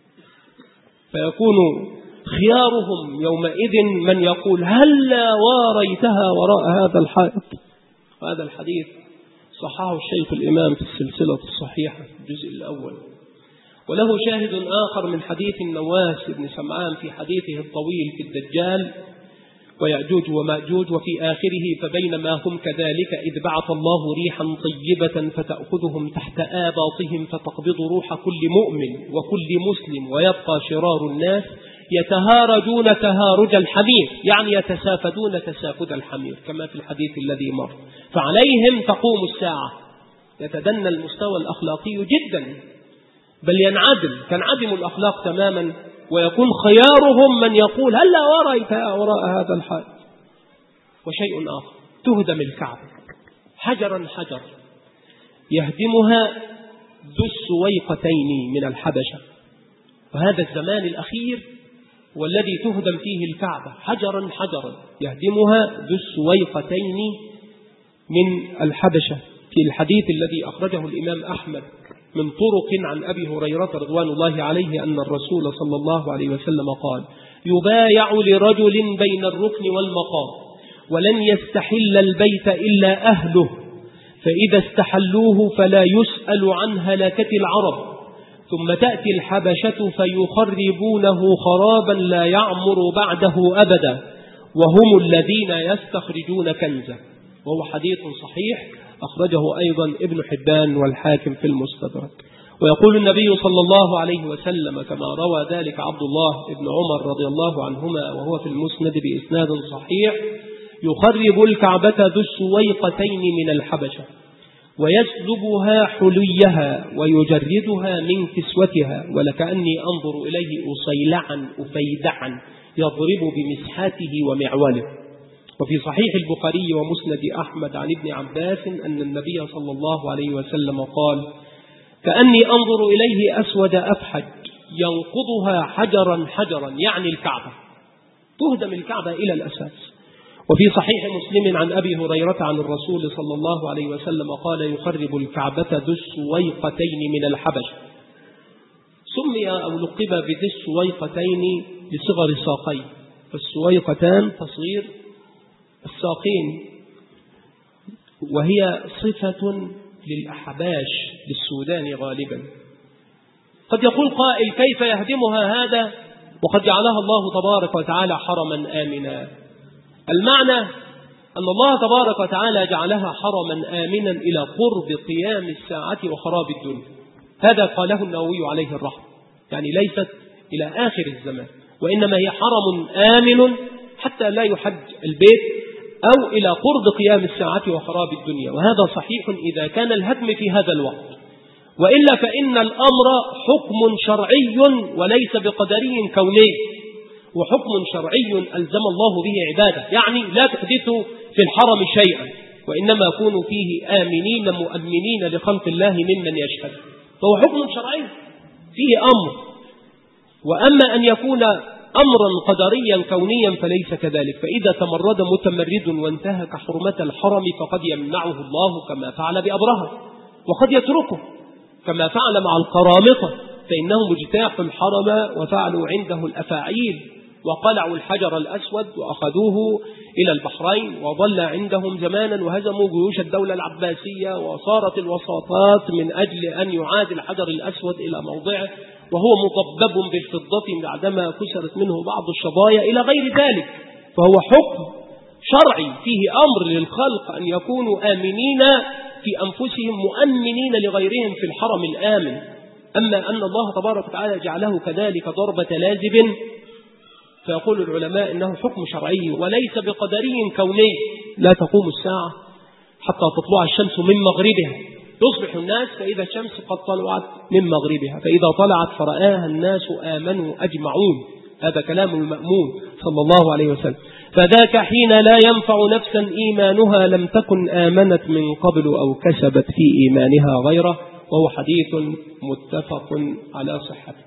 فيكون خيارهم يومئذ من يقول: هلا واريتها وراء هذا الحائط. وهذا الحديث صححه الشيخ الإمام في السلسلة الصحيحة الجزء الأول. وله شاهد آخر من حديث النواس بن سمعان في حديثه الطويل في الدجال ويأجوج ومأجوج وفي آخره: فبينما هم كذلك إذ بعث الله ريحا طيبة فتأخذهم تحت آباطهم فتقبض روح كل مؤمن وكل مسلم ويبقى شرار الناس يتهارجون تهارج الحمير، يعني يتسافدون تسافد الحمير كما في الحديث الذي مر. فعليهم تقوم الساعة. يتدنى المستوى الأخلاقي جدا، بل تنعدم الأخلاق تماما، ويكون خيارهم من يقول: هلا ورأيتها وراء هذا الحائط. وشيء آخر: تهدم الكعبة حجرا حجر يهدمها ذو السويقتين من الحبشة. وهذا الزمان الأخير والذي تهدم فيه الكعبة حجرا حجرا يهدمها ذو السويقتين من الحبشة، في الحديث الذي أخرجه الإمام أحمد من طرق عن أبي هريرة رضوان الله عليه أن الرسول صلى الله عليه وسلم قال: يبايع لرجل بين الركن والمقام ولن يستحل البيت إلا أهله، فإذا استحلوه فلا يسأل عن هلكة العرب، ثم تأتي الحبشة فيخربونه خرابا لا يعمر بعده أبدا، وهم الذين يستخرجون كنزه. وهو حديث صحيح أخرجه أيضا ابن حبان والحاكم في المستدرك. ويقول النبي صلى الله عليه وسلم كما روى ذلك عبد الله بن عمر رضي الله عنهما وهو في المسند بإسناد صحيح: يخرب الكعبة ذو السويقتين من الحبشة ويسلبها حليها ويجردها من كسوتها، ولكأني أنظر إليه أصيلعا أفيدعا يضرب بمسحاته ومعوله. وفي صحيح البخاري ومسند أحمد عن ابن عباس أن النبي صلى الله عليه وسلم قال: كأني أنظر إليه أسود أفحج ينقضها حجرا حجرا، يعني الكعبة. تهدم الكعبة إلى الأساس. وفي صحيح مسلم عن أبي هريرة عن الرسول صلى الله عليه وسلم قال: يخرب الكعبة ذو السويقتين من الحبش. سمي أو لقب بذي السويقتين لصغر الساقين، فالسويقتان تصغير الساقين، وهي صفة للأحباش للسودان غالبا. قد يقول قائل: كيف يهدمها هذا وقد جعلها الله تبارك وتعالى حرما آمنا؟ المعنى أن الله تبارك وتعالى جعلها حرما آمنا إلى قرب قيام الساعة وخراب الدنيا. هذا قاله النووي عليه الرحمة، يعني ليست إلى آخر الزمان، وإنما هي حرم آمن حتى لا يحج البيت أو إلى قرب قيام الساعة وخراب الدنيا. وهذا صحيح إذا كان الهدم في هذا الوقت، وإلا فإن الأمر حكم شرعي وليس بقدري كوني، وحكم شرعي ألزم الله به عباده، يعني لا تحدثوا في الحرم شيئا، وإنما كونوا فيه آمنين مؤمنين لخلق الله ممن يشهد. فهو حكم شرعي فيه أمر. وأما أن يكون أمرا قدريا كونيا فليس كذلك، فإذا تمرد متمرد وانتهك حرمة الحرم فقد يمنعه الله كما فعل بأبرهة، وقد يتركه كما فعل مع القرامطة، فإنهم اجتاحوا الحرم وفعلوا عنده الأفاعيل وقلعوا الحجر الأسود وأخذوه إلى البحرين، وظل عندهم زمانا وهزموا جيوش الدولة العباسية، وصارت الوساطات من أجل أن يعاد الحجر الأسود إلى موضعه، وهو مضبب بالفضة بعدما كسرت منه بعض الشظايا إلى غير ذلك. فهو حكم شرعي فيه أمر للخلق أن يكونوا آمنين في أنفسهم مؤمنين لغيرهم في الحرم الآمن. أما أن الله تبارك وتعالى جعله كذلك ضربة لازم، فيقول العلماء إنه حكم شرعي وليس بقدري كوني. لا تقوم الساعة حتى تطلع الشمس من مغربها، يصبح الناس فإذا الشمس قد طلعت من مغربها، فإذا طلعت فرآها الناس آمنوا أجمعون. هذا كلام المأمون صلى الله عليه وسلم. فذاك حين لا ينفع نفسا إيمانها لم تكن آمنت من قبل أو كسبت في إيمانها غيره، وهو حديث متفق على صحته.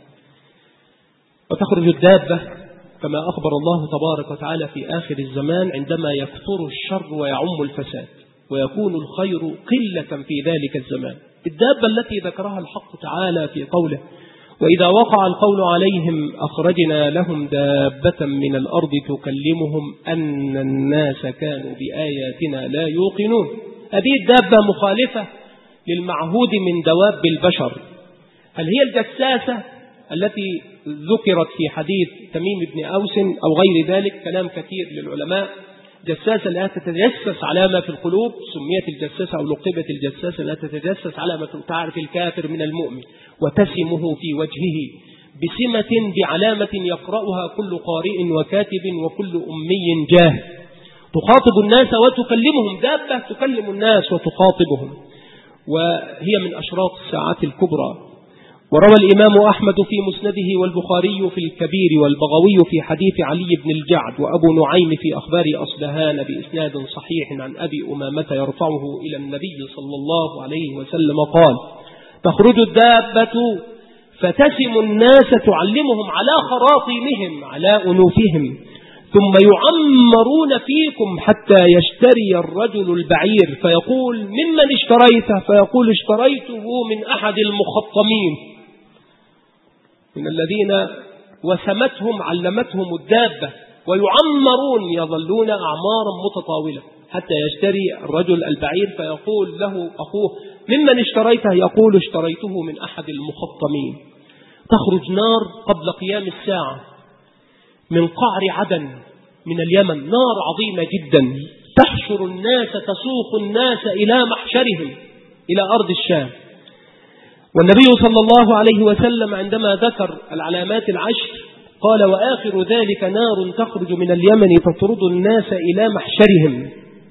وتخرج الدابة كما أخبر الله تبارك وتعالى في آخر الزمان عندما يكثر الشر ويعم الفساد ويكون الخير قلة في ذلك الزمان. الدابة التي ذكرها الحق تعالى في قوله: وإذا وقع القول عليهم أخرجنا لهم دابة من الأرض تكلمهم أن الناس كانوا بآياتنا لا يوقنون. هذه الدابة مخالفة للمعهود من دواب البشر. هل هي الجساسة التي ذكرت في حديث تميم بن أوس أو غير ذلك؟ كلام كثير للعلماء. جساسة لا تتجسس على ما في القلوب، سميت الجساسة أو لقبت الجساسة لا تتجسس على ما تعرف الكافر من المؤمن، وتسمه في وجهه بسمة بعلامة يقرأها كل قارئ وكاتب وكل أمي جاهل. تخاطب الناس وتكلمهم، دابة تكلم الناس وتخاطبهم، وهي من أشراط الساعات الكبرى. وروى الإمام أحمد في مسنده والبخاري في الكبير والبغوي في حديث علي بن الجعد وأبو نعيم في أخبار أصبهان بإسناد صحيح عن أبي أمامة يرفعه إلى النبي صلى الله عليه وسلم قال: تخرج الدابة فتسم الناس تعلمهم على خراطيمهم على أنوفهم، ثم يعمرون فيكم حتى يشتري الرجل البعير فيقول: ممن اشتريته؟ فيقول: اشتريته من أحد المخطمين، من الذين وسمتهم علمتهم الدابة، ويعمرون يظلون أعمارا متطاولة حتى يشتري الرجل البعير فيقول له أخوه: ممن اشتريته؟ يقول: اشتريته من أحد المخطمين. تخرج نار قبل قيام الساعة من قعر عدن من اليمن، نار عظيمة جدا تحشر الناس تسوق الناس إلى محشرهم إلى أرض الشام. والنبي صلى الله عليه وسلم عندما ذكر العلامات العشر قال: وآخر ذلك نار تخرج من اليمن تطرد الناس إلى محشرهم.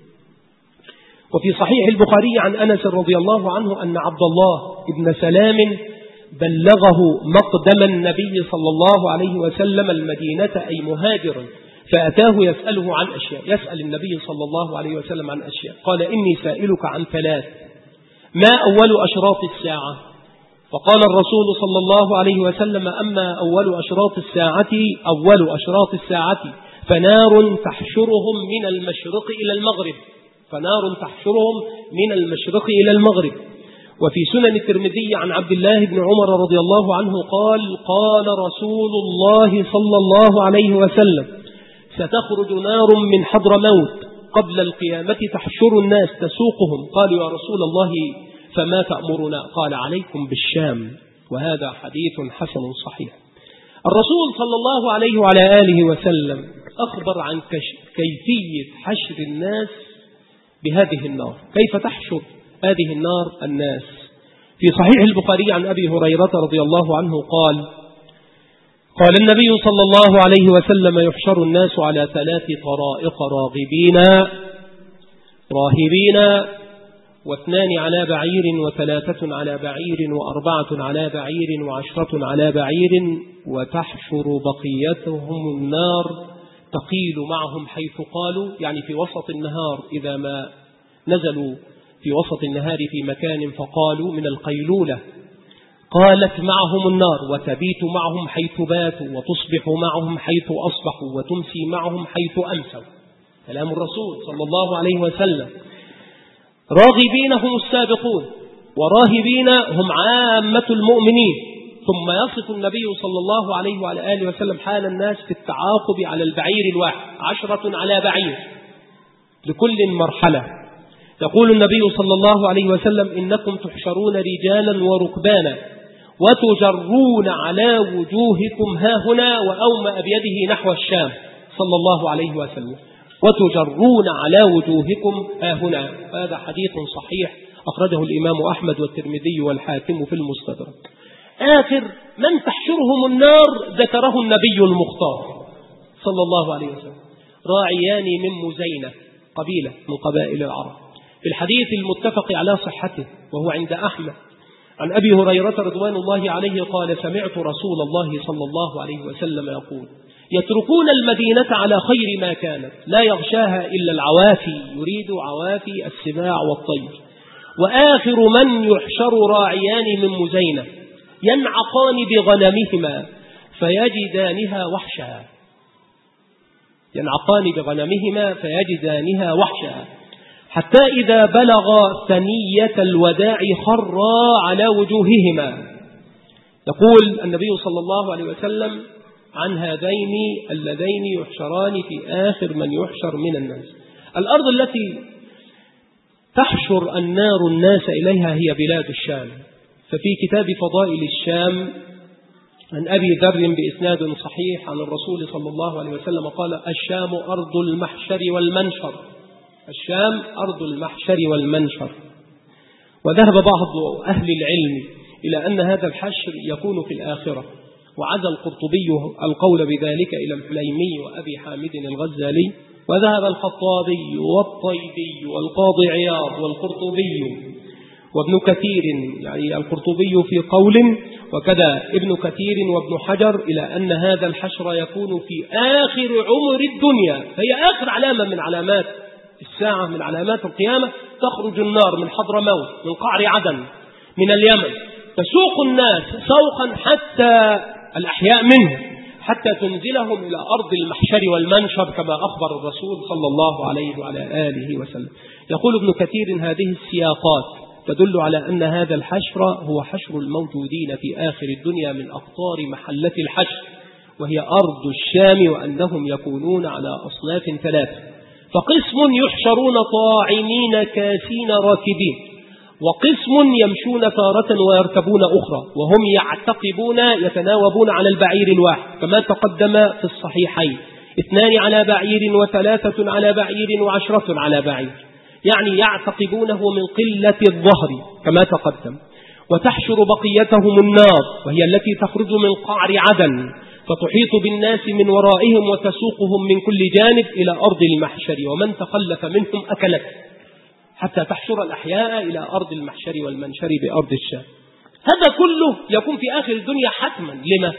وفي صحيح البخاري عن أنس رضي الله عنه أن عبد الله بن سلام بلغه مقدم النبي صلى الله عليه وسلم المدينة أي مهاجرا، فأتاه يسأله عن أشياء، يسأل النبي صلى الله عليه وسلم عن أشياء، قال: إني سائلك عن ثلاث، ما أول أشراط الساعة؟ فقال الرسول صلى الله عليه وسلم: أما أول أشراط الساعة فنار تحشرهم من المشرق إلى المغرب، فنار تحشرهم من المشرق إلى المغرب. وفي سنن الترمذي عن عبد الله بن عمر رضي الله عنه قال: قال رسول الله صلى الله عليه وسلم: ستخرج نار من حضرموت قبل القيامة تحشر الناس تسوقهم. قالوا: يا رسول الله فما تأمرنا؟ قال: عليكم بالشام. وهذا حديث حسن صحيح. الرسول صلى الله عليه وعلى آله وسلم أخبر عن كيفية حشر الناس بهذه النار، كيف تحشر هذه النار الناس. في صحيح البخاري عن أبي هريرة رضي الله عنه قال النبي صلى الله عليه وسلم: يحشر الناس على 3 طرائق: راهبين، 2 على بعير، 3 على بعير، 4 على بعير، 10 على بعير، وتحشر بقيتهم النار تقيل معهم حيث قالوا، يعني في وسط النهار إذا ما نزلوا في وسط النهار في مكان فقالوا من القيلولة، قالت معهم النار، وتبيت معهم حيث باتوا، وتصبح معهم حيث أصبحوا، وتمسي معهم حيث أمسوا. كلام الرسول صلى الله عليه وسلم. راغبين هم السابقون، وراهبين هم عامة المؤمنين. ثم يصف النبي صلى الله عليه وعلى آله وسلم حال الناس في التعاقب على البعير الواحد: 10 على بعير لكل مرحلة. يقول النبي صلى الله عليه وسلم: إنكم تحشرون رجالا وركبانا، وتجرون على وجوهكم هاهنا، وأومأ بيده نحو الشام صلى الله عليه وسلم، وتجرون على وجوهكم هاهنا. هذا حديث صحيح أخرجه الإمام أحمد والترمذي والحاكم في المستدرك. آخر من تحشرهم النار ذكره النبي المختار صلى الله عليه وسلم، راعيان من مزينة، قبيلة من قبائل العرب، في الحديث المتفق على صحته وهو عند أحمد عن أبي هريرة رضوان الله عليه قال: سمعت رسول الله صلى الله عليه وسلم يقول: يتركون المدينة على خير ما كانت، لا يغشاها إلا العوافي، يريد عوافي السباع والطير، وآخر من يحشر راعيان من مزينة ينعقان بغنمهما فيجدانها وحشا، ينعقان بغنمهما فيجدانها وحشا، حتى إذا بلغ ثنية الوداع خرا على وجوههما. يقول النبي صلى الله عليه وسلم عن هذين اللذين يحشران في آخر من يحشر من الناس. الأرض التي تحشر النار الناس إليها هي بلاد الشام. ففي كتاب فضائل الشام عن أبي ذر بإسناد صحيح عن الرسول صلى الله عليه وسلم قال: الشام أرض المحشر والمنشر، الشام أرض المحشر والمنشر. وذهب بعض أهل العلم إلى أن هذا الحشر يكون في الآخرة، وعزى القرطبي القول بذلك إلى الحليمي وأبي حامد الغزالي، وذهب الخطابي والطيبي والقاضي عياض والقرطبي وابن كثير، يعني القرطبي في قول وكذا ابن كثير وابن حجر، إلى أن هذا الحشر يكون في آخر عمر الدنيا، فهي آخر علامة من علامات الساعة، من علامات القيامة. تخرج النار من حضرموت، من قعر عدن، من اليمن، تسوق الناس سوقا حتى الأحياء منه، حتى تنزلهم إلى أرض المحشر والمنشر كما أخبر الرسول صلى الله عليه وعلى آله وسلم. يقول ابن كثير: هذه السياقات تدل على أن هذا الحشر هو حشر الموجودين في آخر الدنيا من أقطار محلة الحشر، وهي أرض الشام، وأنهم يكونون على أصناف ثلاثة: فقسم يحشرون طاعنين كاسين راكبين، وقسم يمشون تارة ويركبون أخرى، وهم يعتقبون يتناوبون على البعير الواحد كما تقدم في الصحيحين: 2 على بعير، و3 على بعير، و10 على بعير، يعني يعتقبونه من قلة الظهر كما تقدم. وتحشر بقيتهم النار، وهي التي تخرج من قعر عدن فتحيط بالناس من ورائهم وتسوقهم من كل جانب إلى أرض المحشر، ومن تخلف منهم أكلت، حتى تحشر الأحياء إلى أرض المحشر والمنشر بأرض الشام. هذا كله يكون في آخر الدنيا حتما. لما؟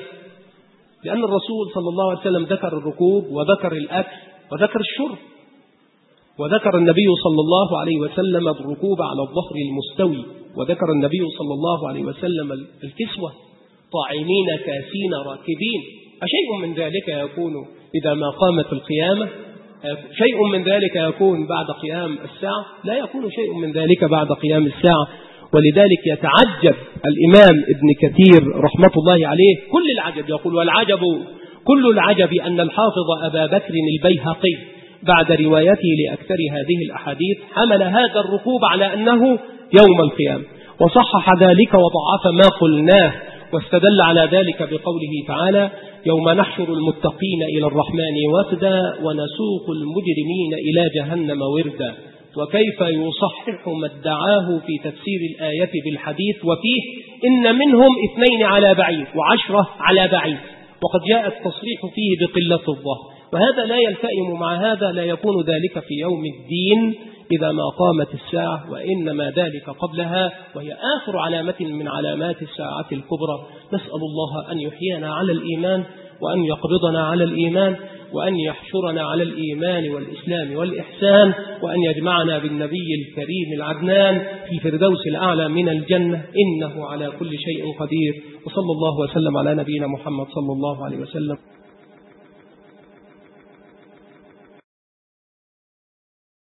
لأن الرسول صلى الله عليه وسلم ذكر الركوب، وذكر الأكل، وذكر الشرب، وذكر النبي صلى الله عليه وسلم الركوب على الظهر المستوي، وذكر النبي صلى الله عليه وسلم الكسوة: طاعنين كاسين راكبين. أشيء من ذلك يكون إذا ما قامت القيامة؟ شيء من ذلك يكون بعد قيام الساعة؟ لا يكون شيء من ذلك بعد قيام الساعة. ولذلك يتعجب الإمام ابن كثير رحمة الله عليه كل العجب، يقول: والعجب كل العجب أن الحافظ أبا بكر البيهقي بعد روايته لأكثر هذه الأحاديث حمل هذا الركوب على أنه يوم القيامة، وصحح ذلك وضعف ما قلناه، واستدل على ذلك بقوله تعالى: يوم نحشر المتقين إلى الرحمن وفدا ونسوق المجرمين إلى جهنم وردا. وكيف يصحح ما ادعاه في تفسير الآية بالحديث وفيه: إن منهم 2 على بعير و10 على بعير، وقد جاء التصريح فيه بقلة الظهر. وهذا لا يلتئم مع هذا، لا يكون ذلك في يوم الدين إذا ما قامت الساعة، وإنما ذلك قبلها، وهي آخر علامة من علامات الساعة الكبرى. نسأل الله أن يحيينا على الإيمان، وأن يقبضنا على الإيمان، وأن يحشرنا على الإيمان والإسلام والإحسان، وأن يجمعنا بالنبي الكريم العدنان في الفردوس الأعلى من الجنة، إنه على كل شيء قدير. وصلى الله وسلم على نبينا محمد صلى الله عليه وسلم.